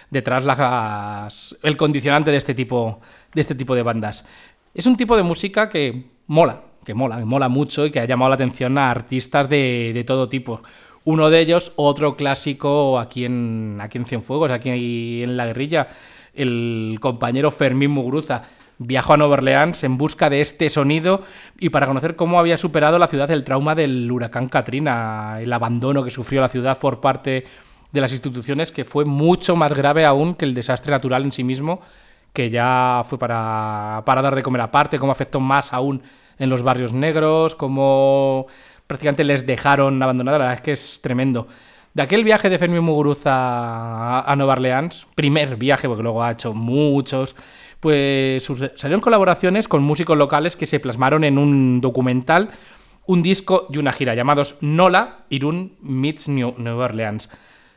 detrás el condicionante de este tipo de bandas. Es un tipo de música que mola mucho y que ha llamado la atención a artistas de todo tipo. Uno de ellos, otro clásico aquí en Cienfuegos, aquí en La Guerrilla, el compañero Fermín Muguruza. Viajó a Nueva Orleans en busca de este sonido y para conocer cómo había superado la ciudad el trauma del huracán Katrina, el abandono que sufrió la ciudad por parte de las instituciones, que fue mucho más grave aún que el desastre natural en sí mismo, que ya fue para dar de comer aparte, cómo afectó más aún en los barrios negros, cómo prácticamente les dejaron abandonados. La verdad es que es tremendo. De aquel viaje de Fermín Muguruza a Nueva Orleans, primer viaje, porque luego ha hecho muchos, pues salieron colaboraciones con músicos locales que se plasmaron en un documental, un disco y una gira llamados NOLA, Irún Meets Nueva Orleans.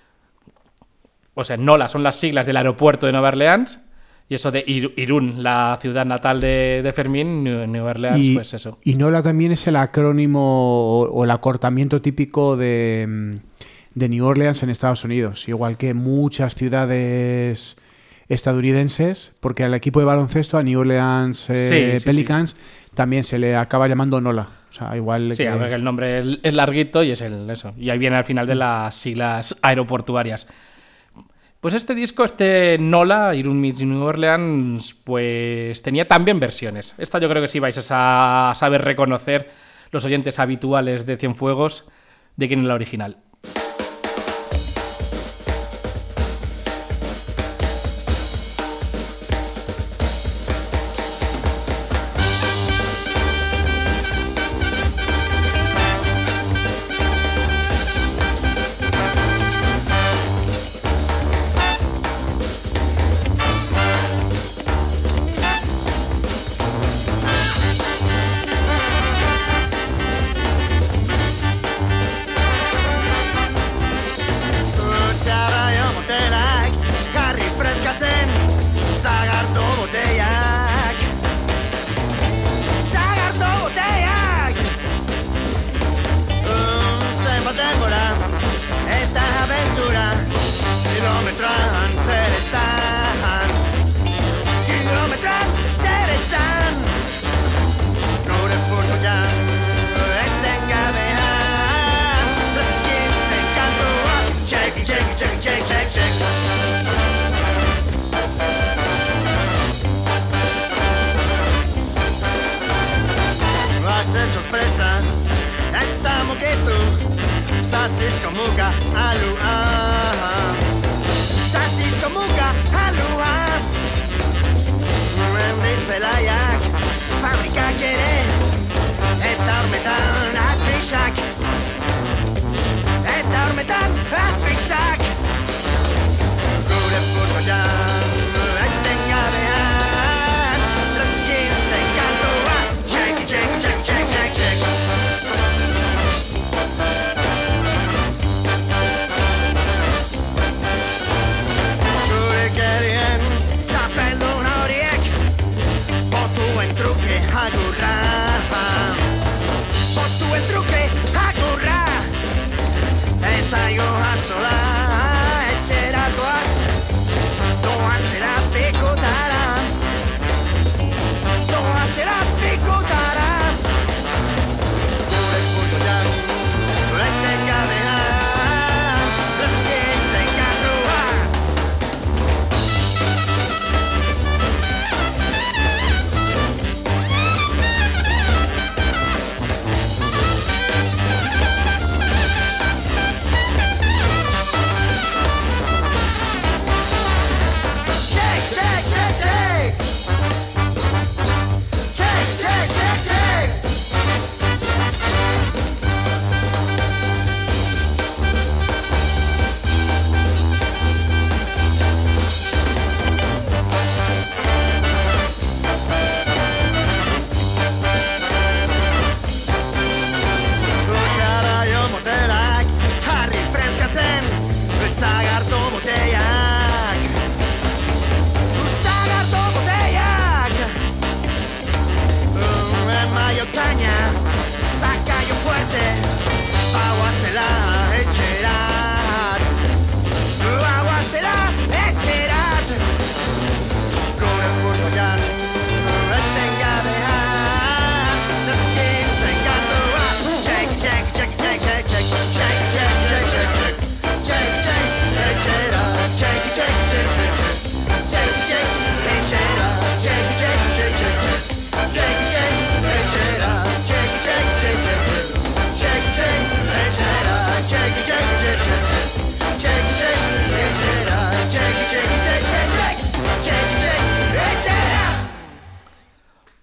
O sea, NOLA son las siglas del aeropuerto de Nueva Orleans, y eso de Irún, la ciudad natal de Fermín, Nueva Orleans, pues eso. Y NOLA también es el acrónimo o el acortamiento típico de New Orleans en Estados Unidos, igual que muchas ciudades estadounidenses, porque al equipo de baloncesto, a New Orleans Pelicans, también se le acaba llamando NOLA. O sea, igual sí, a ver, que el nombre es larguito y es eso. Y ahí viene al final de las siglas aeroportuarias. Pues este disco, NOLA, Irún Meets New Orleans, pues tenía también versiones. Esta yo creo que sí vais a saber reconocer los oyentes habituales de Cienfuegos de quién es la original.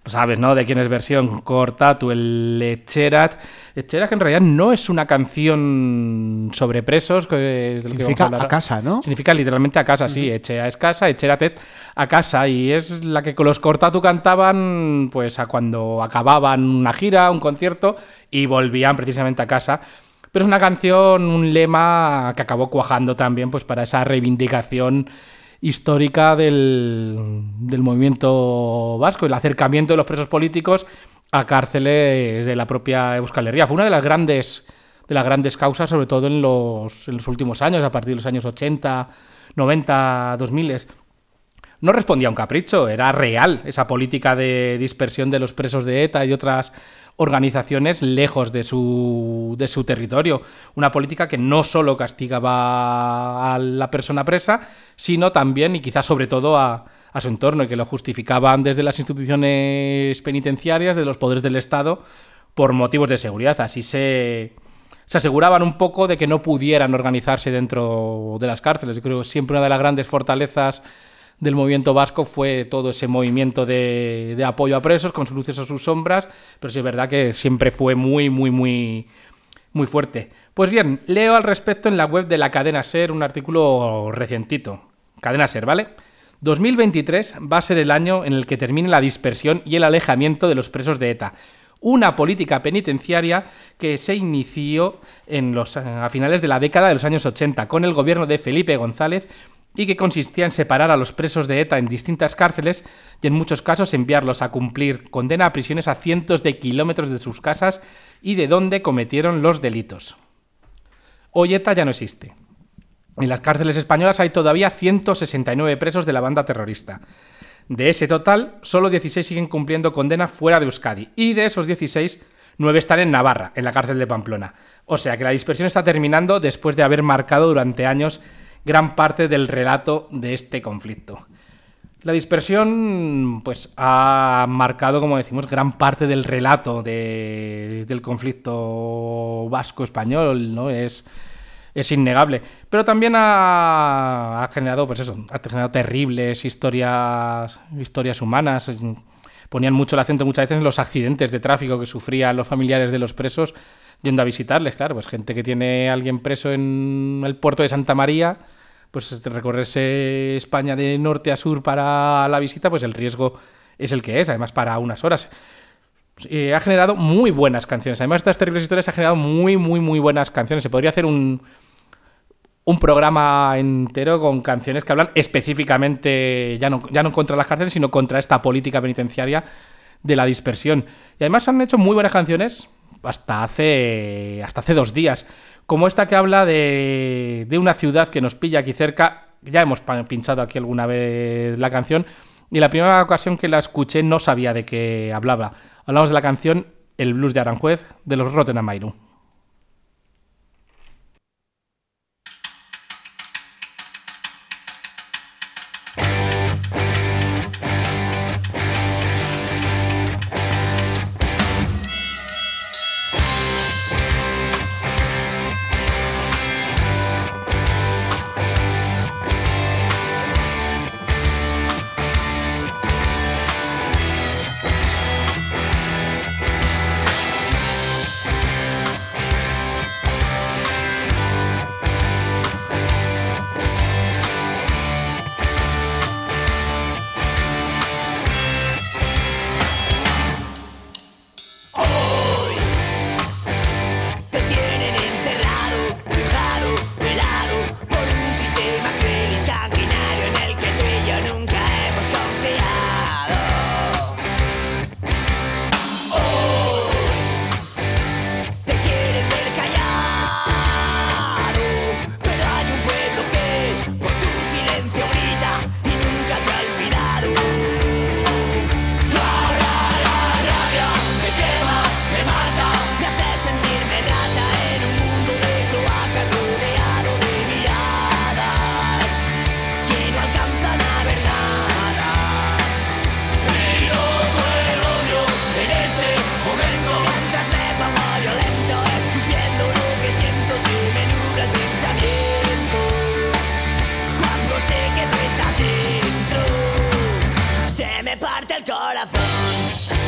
sabes, ¿no? De quién es versión Cortatu, el Etxerat. Etxerat, que en realidad no es una canción sobre presos. Que es del que Significa vamos a hablar. a casa, ¿no? Significa literalmente a casa, sí. Etxea es casa, Etxeratet a casa. Y es la que los Cortatu cantaban pues a cuando acababan una gira, un concierto, y volvían precisamente a casa. Pero es una canción, un lema que acabó cuajando también pues para esa reivindicación histórica del movimiento vasco, el acercamiento de los presos políticos a cárceles de la propia Euskal Herria. Fue una de las grandes causas, sobre todo en los últimos años, a partir de los años 80, 90, 2000. No respondía a un capricho, era real esa política de dispersión de los presos de ETA y de otras organizaciones lejos de su territorio. Una política que no solo castigaba a la persona presa, sino también y quizás sobre todo a su entorno, y que lo justificaban desde las instituciones penitenciarias, de los poderes del Estado, por motivos de seguridad. Así se aseguraban un poco de que no pudieran organizarse dentro de las cárceles. Yo creo que siempre una de las grandes fortalezas del movimiento vasco fue todo ese movimiento de apoyo a presos, con sus luces o sus sombras, pero sí es verdad que siempre fue muy, muy, muy, muy fuerte. Pues bien, leo al respecto en la web de la cadena SER un artículo recientito. Cadena SER, ¿vale? 2023 va a ser el año en el que termine la dispersión y el alejamiento de los presos de ETA. Una política penitenciaria que se inició a finales de la década de los años 80 con el gobierno de Felipe González, y que consistía en separar a los presos de ETA en distintas cárceles y en muchos casos enviarlos a cumplir condena a prisiones a cientos de kilómetros de sus casas y de donde cometieron los delitos. Hoy ETA ya no existe. En las cárceles españolas hay todavía 169 presos de la banda terrorista. De ese total, solo 16 siguen cumpliendo condena fuera de Euskadi, y de esos 16, 9 están en Navarra, en la cárcel de Pamplona. O sea que la dispersión está terminando después de haber marcado durante años gran parte del relato de este conflicto. La dispersión pues ha marcado, como decimos, gran parte del relato del conflicto vasco-español, ¿no? Es innegable. Pero también ha generado, pues eso, ha generado terribles historias humanas. Ponían mucho el acento muchas veces en los accidentes de tráfico que sufrían los familiares de los presos yendo a visitarles. Claro, pues gente que tiene a alguien preso en el puerto de Santa María, pues recorrerse España de norte a sur para la visita, pues el riesgo es el que es, además para unas horas. Ha generado muy buenas canciones. Además, estas terribles historias ha generado muy, muy, muy buenas canciones. Se podría hacer un programa entero con canciones que hablan específicamente, ya no contra las cárceles, sino contra esta política penitenciaria de la dispersión. Y además han hecho muy buenas canciones hasta hace 2 días. Como esta que habla de una ciudad que nos pilla aquí cerca. Ya hemos pinchado aquí alguna vez la canción, y la primera ocasión que la escuché no sabía de qué hablaba. Hablamos de la canción El blues de Aranjuez, de los Rotten Amairu. me parte el corazón.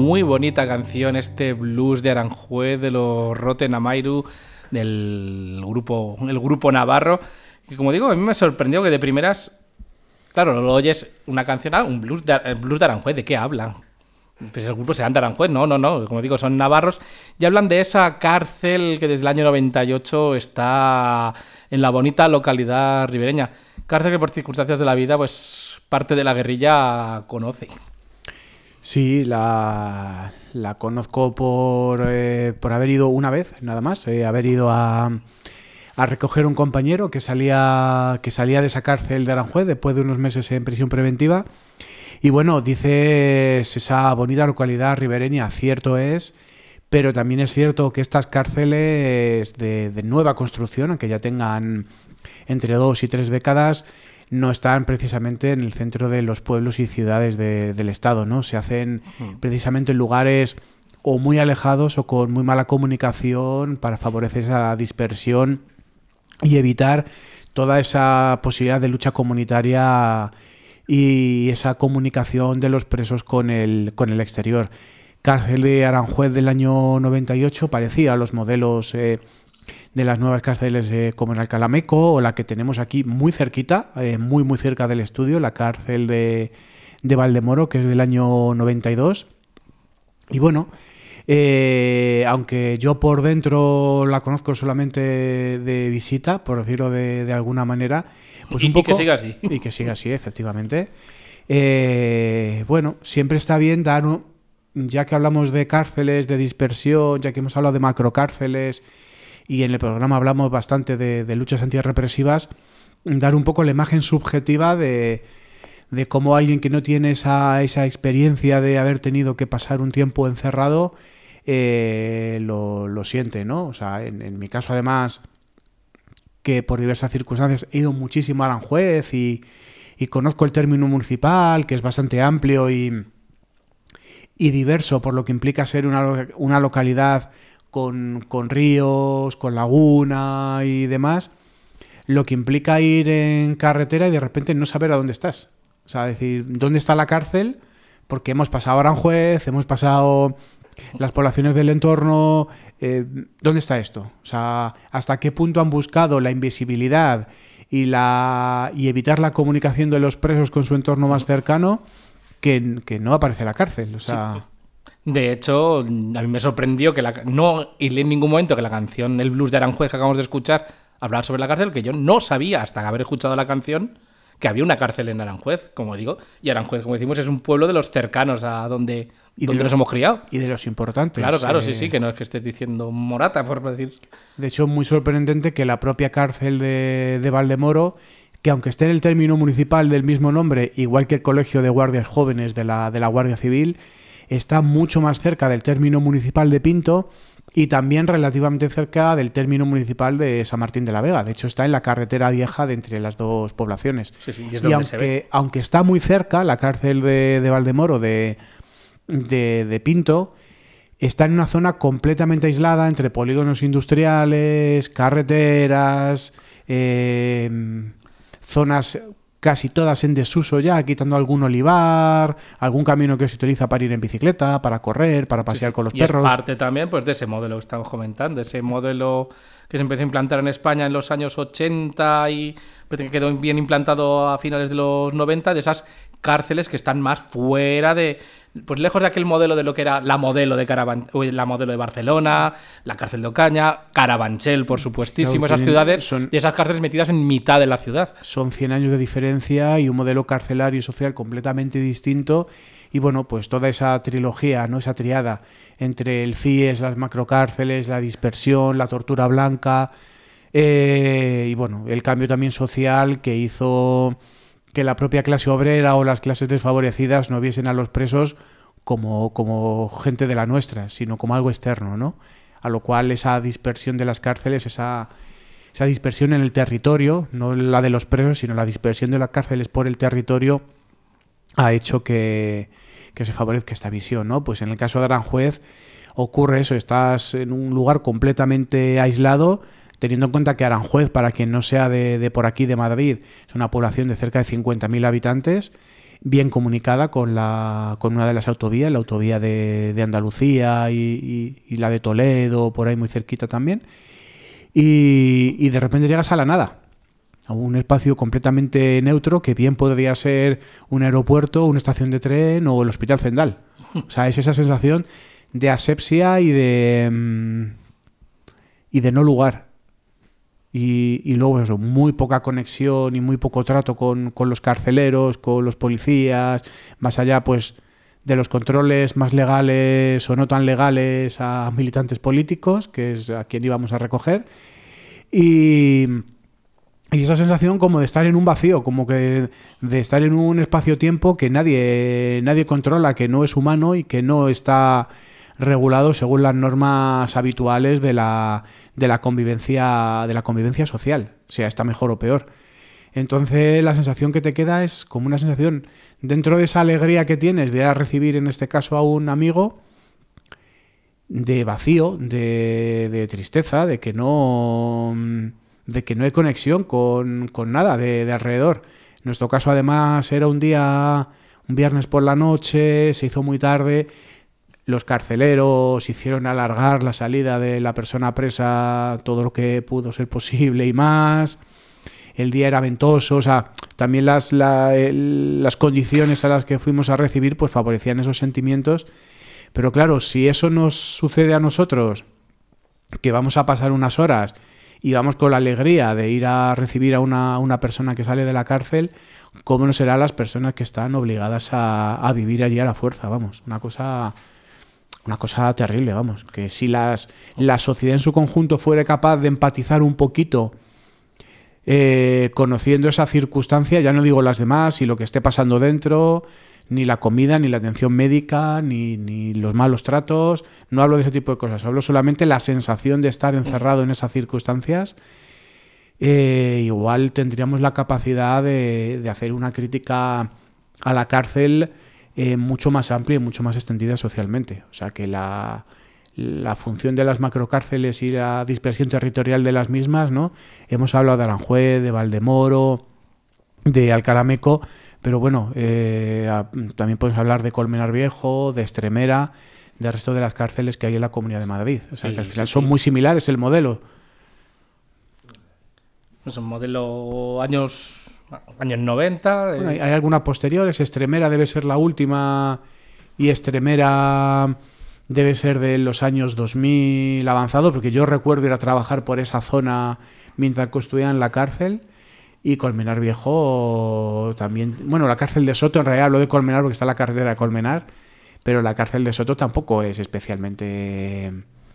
muy bonita canción, este blues de Aranjuez, de los Roten Amairu, el grupo navarro, que como digo, a mí me sorprendió que de primeras, claro, lo oyes una canción, un blues de Aranjuez, ¿de qué hablan? Pues el grupo será de Aranjuez, no, como digo, son navarros y hablan de esa cárcel que desde el año 98 está en la bonita localidad ribereña. Cárcel que por circunstancias de la vida, pues parte de la guerrilla conoce. Sí, la conozco por haber ido una vez, nada más, haber ido a recoger un compañero que salía de esa cárcel de Aranjuez después de unos meses en prisión preventiva. Y bueno, dices esa bonita localidad ribereña, cierto es, pero también es cierto que estas cárceles de nueva construcción, aunque ya tengan entre 2 y 3 décadas, no están precisamente en el centro de los pueblos y ciudades del Estado, ¿no? Se hacen precisamente en lugares o muy alejados o con muy mala comunicación para favorecer esa dispersión y evitar toda esa posibilidad de lucha comunitaria y esa comunicación de los presos con el exterior. Cárcel de Aranjuez del año 98 parecía a los modelos de las nuevas cárceles como en Alcalameco o la que tenemos aquí muy cerquita, muy cerca del estudio, la cárcel de Valdemoro, que es del año 92. Y bueno, aunque yo por dentro la conozco solamente de visita, por decirlo de alguna manera, pues un poco, y que siga así. Y que siga así, efectivamente. Bueno, siempre está bien dar, ya que hablamos de cárceles, de dispersión, ya que hemos hablado de macrocárceles y en el programa hablamos bastante de luchas antirrepresivas, dar un poco la imagen subjetiva de cómo alguien que no tiene esa experiencia de haber tenido que pasar un tiempo encerrado lo siente, ¿no? O sea, en mi caso además, que por diversas circunstancias he ido muchísimo a Aranjuez y conozco el término municipal, que es bastante amplio y diverso, por lo que implica ser una localidad con ríos, con laguna y demás, lo que implica ir en carretera y de repente no saber a dónde estás. O sea, decir, ¿dónde está la cárcel? Porque hemos pasado Aranjuez, hemos pasado las poblaciones del entorno. ¿Dónde está esto? O sea, ¿hasta qué punto han buscado la invisibilidad y evitar la comunicación de los presos con su entorno más cercano que no aparece la cárcel? O sea... Sí. De hecho, a mí me sorprendió que no en ningún momento que la canción El blues de Aranjuez que acabamos de escuchar hablar sobre la cárcel, que yo no sabía hasta haber escuchado la canción que había una cárcel en Aranjuez, como digo, y Aranjuez, como decimos, es un pueblo de los cercanos a donde nos hemos criado. Y de los importantes. Claro, sí, que no es que estés diciendo Morata, por decir. De hecho, muy sorprendente que la propia cárcel de Valdemoro, que aunque esté en el término municipal del mismo nombre, igual que el colegio de guardias jóvenes de la Guardia Civil, está mucho más cerca del término municipal de Pinto y también relativamente cerca del término municipal de San Martín de la Vega. De hecho, está en la carretera vieja de entre las dos poblaciones. Sí, y es donde se ve. Aunque está muy cerca, la cárcel de Valdemoro de Pinto está en una zona completamente aislada entre polígonos industriales, carreteras, zonas casi todas en desuso ya, quitando algún olivar, algún camino que se utiliza para ir en bicicleta, para correr, para pasear con los perros. Es parte también pues de ese modelo que estamos comentando, ese modelo que se empezó a implantar en España en los años 80 y que quedó bien implantado a finales de los 90, de esas cárceles que están más fuera de... Pues lejos de aquel modelo de lo que era la modelo de Barcelona, la cárcel de Ocaña, Carabanchel, por supuestísimo, esas ciudades y esas cárceles metidas en mitad de la ciudad. Son 100 años de diferencia y un modelo carcelario y social completamente distinto. Y bueno, pues toda esa trilogía, ¿no? Esa triada entre el CIES, las macrocárceles, la dispersión, la tortura blanca y bueno, el cambio también social que hizo que la propia clase obrera o las clases desfavorecidas no viesen a los presos como gente de la nuestra, sino como algo externo, ¿no? A lo cual esa dispersión de las cárceles, esa dispersión en el territorio, no la de los presos, sino la dispersión de las cárceles por el territorio, ha hecho que se favorezca esta visión, ¿no? Pues en el caso de Aranjuez ocurre eso, estás en un lugar completamente aislado, teniendo en cuenta que Aranjuez, para quien no sea de por aquí, de Madrid, es una población de cerca de 50.000 habitantes bien comunicada con una de las autovías, la autovía de Andalucía y la de Toledo, por ahí muy cerquita también. Y de repente llegas a la nada, a un espacio completamente neutro que bien podría ser un aeropuerto, una estación de tren o el Hospital Zendal. O sea, es esa sensación de asepsia y de no lugar. Y luego eso, muy poca conexión y muy poco trato con los carceleros, con los policías, más allá pues de los controles más legales o no tan legales a militantes políticos, que es a quien íbamos a recoger, y esa sensación como de estar en un vacío, como que de estar en un espacio-tiempo que nadie controla, que no es humano y que no está regulado según las normas habituales de la convivencia social, sea esta mejor o peor. Entonces la sensación que te queda es como una sensación, dentro de esa alegría que tienes de recibir en este caso a un amigo, de vacío, de tristeza, de que no hay conexión con nada de alrededor. En nuestro caso además era un viernes por la noche, se hizo muy tarde. Los carceleros hicieron alargar la salida de la persona presa todo lo que pudo ser posible y más. El día era ventoso, o sea, también las condiciones a las que fuimos a recibir pues favorecían esos sentimientos. Pero claro, si eso nos sucede a nosotros, que vamos a pasar unas horas y vamos con la alegría de ir a recibir a una persona que sale de la cárcel, ¿cómo no serán las personas que están obligadas a vivir allí a la fuerza? Vamos, una cosa terrible, vamos. Que si la sociedad en su conjunto fuera capaz de empatizar un poquito conociendo esa circunstancia, ya no digo las demás y lo que esté pasando dentro, ni la comida, ni la atención médica, ni los malos tratos, no hablo de ese tipo de cosas, hablo solamente de la sensación de estar encerrado en esas circunstancias. Igual tendríamos la capacidad de hacer una crítica a la cárcel mucho más amplia y mucho más extendida socialmente. O sea que la función de las macrocárceles y la dispersión territorial de las mismas, ¿no? Hemos hablado de Aranjuez, de Valdemoro, de Alcalameco, pero bueno, también podemos hablar de Colmenar Viejo, de Extremera, del resto de las cárceles que hay en la Comunidad de Madrid. O sea que al final son muy similares el modelo. Es un modelo años 90. Bueno, hay algunas posteriores. Extremera debe ser la última y Extremera debe ser de los años 2000 avanzado, porque yo recuerdo ir a trabajar por esa zona mientras construían la cárcel. Y Colmenar Viejo también. Bueno, la cárcel de Soto, en realidad hablo de Colmenar porque está la carretera de Colmenar, pero la cárcel de Soto tampoco es especialmente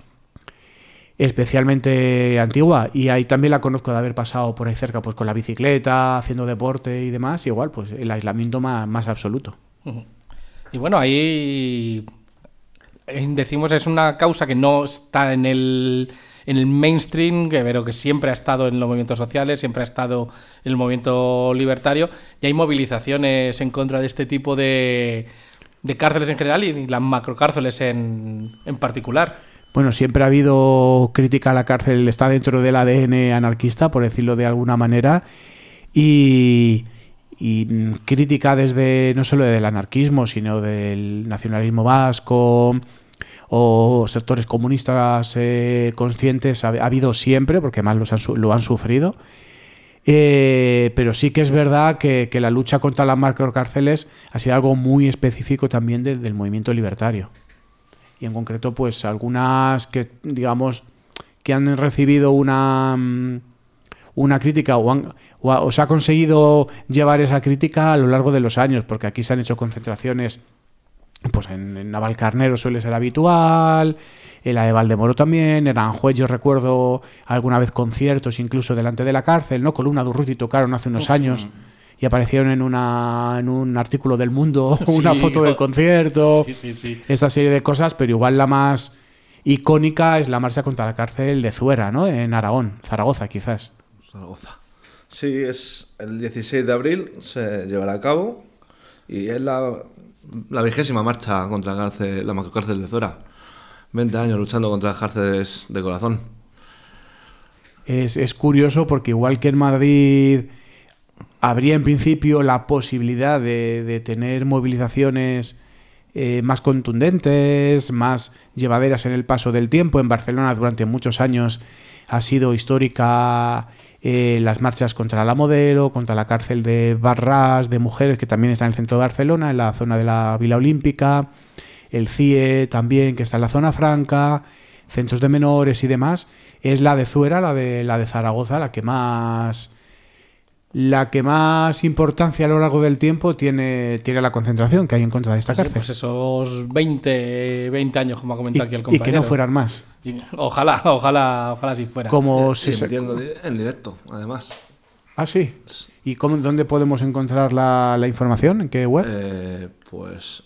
antigua, y ahí también la conozco de haber pasado por ahí cerca pues con la bicicleta, haciendo deporte y demás, igual pues el aislamiento más absoluto. Y bueno, ahí decimos es una causa que no está en el mainstream, pero que siempre ha estado en los movimientos sociales, siempre ha estado en el movimiento libertario, y hay movilizaciones en contra de este tipo de cárceles en general y las macrocárceles en particular. Bueno, siempre ha habido crítica a la cárcel, está dentro del ADN anarquista, por decirlo de alguna manera, y crítica desde no solo del anarquismo, sino del nacionalismo vasco o sectores comunistas conscientes, ha habido siempre, porque además lo han sufrido. Pero sí que es verdad que la lucha contra las macrocárceles ha sido algo muy específico también del movimiento libertario. Y en concreto, pues algunas que, digamos, que han recibido una crítica o se ha conseguido llevar esa crítica a lo largo de los años, porque aquí se han hecho concentraciones, pues en Navalcarnero suele ser habitual, en la de Valdemoro también, en Aranjuez yo recuerdo alguna vez conciertos incluso delante de la cárcel, ¿no? Columna Durruti tocaron hace unos años y aparecieron en un artículo del Mundo una foto del concierto, esta serie de cosas, pero igual la más icónica es la marcha contra la cárcel de Zuera, ¿no? En Aragón, Zaragoza quizás. Zaragoza. Sí, es el 16 de abril, se llevará a cabo y es la 20ª marcha contra la macrocárcel de Zuera. 20 años luchando contra las cárceles de corazón. Es curioso porque igual que en Madrid habría en principio la posibilidad de tener movilizaciones más contundentes, más llevaderas en el paso del tiempo. En Barcelona durante muchos años ha sido histórica las marchas contra la Modelo, contra la cárcel de Barras de mujeres, que también está en el centro de Barcelona, en la zona de la Vila Olímpica, el CIE también, que está en la zona franca, centros de menores y demás. Es la de Zuera, la de Zaragoza, la que más importancia a lo largo del tiempo tiene la concentración que hay en contra de esta cárcel. Pues esos 20 años, como ha comentado aquí el compañero. Y que no fueran más. Ojalá si fuera. Como Y metiendo en directo, además. Ah, sí. ¿Y dónde podemos encontrar la información? ¿En qué web? Pues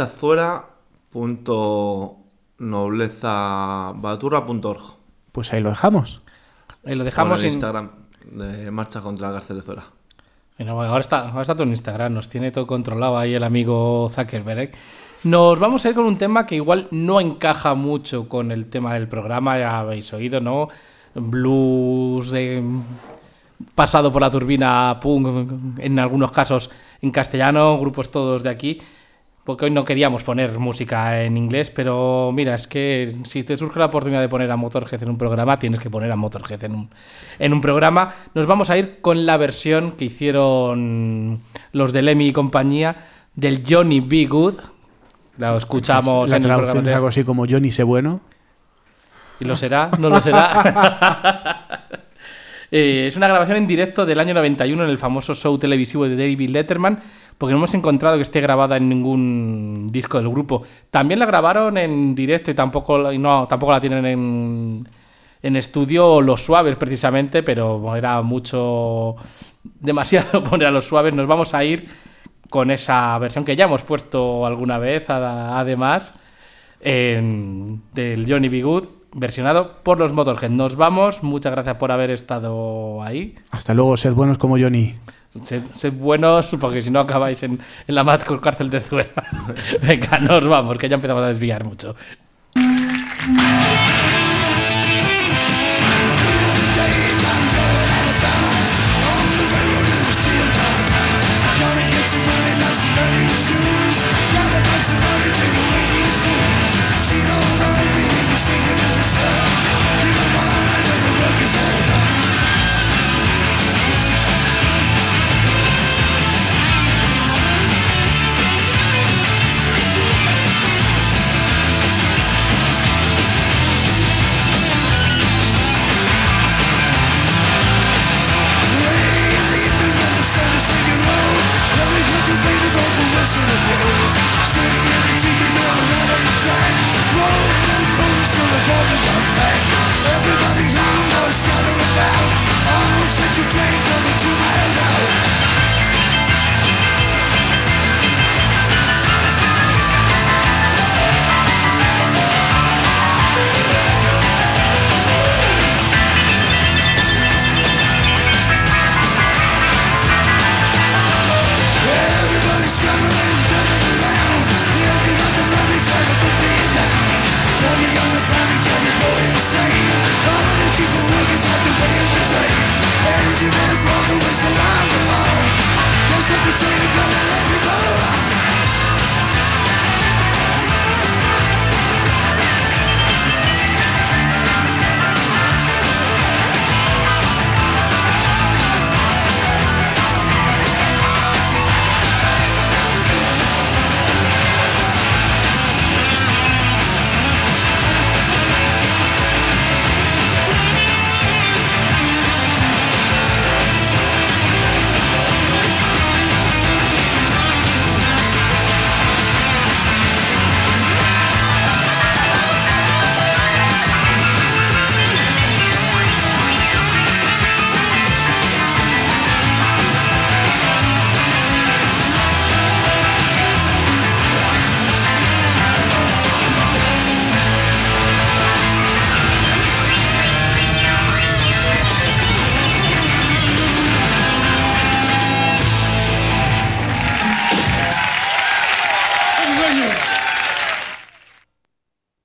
marchazuera.noblezabaturra.org. Pues ahí lo dejamos. Ahí lo dejamos en Instagram de Marcha contra la Cárcel de Zuera. Bueno, ahora está todo en Instagram, nos tiene todo controlado ahí el amigo Zuckerberg. Nos vamos a ir con un tema que igual no encaja mucho con el tema del programa, ya habéis oído, ¿no? Blues pasado por la turbina, punk, en algunos casos en castellano, grupos todos de aquí, porque hoy no queríamos poner música en inglés, pero mira, es que si te surge la oportunidad de poner a Motorhead en un programa, tienes que poner a Motorhead en un programa. Nos vamos a ir con la versión que hicieron los de Lemmy y compañía del Johnny B. Good. La escuchamos la en el traducción programa es algo así como Johnny sé bueno. ¿Y lo será? ¿No lo será? Es una grabación en directo del año 91 en el famoso show televisivo de David Letterman, porque no hemos encontrado que esté grabada en ningún disco del grupo. También la grabaron en directo y tampoco la tienen en estudio Los Suaves, precisamente, pero era demasiado poner a Los Suaves. Nos vamos a ir con esa versión que ya hemos puesto alguna vez, además, del Johnny B. Good, versionado por los Motorhead. Nos vamos, muchas gracias por haber estado ahí. Hasta luego, sed buenos como Johnny. Sed buenos, porque si no acabáis en la cárcel de Zuera. Venga, nos vamos, que ya empezamos a desviar mucho.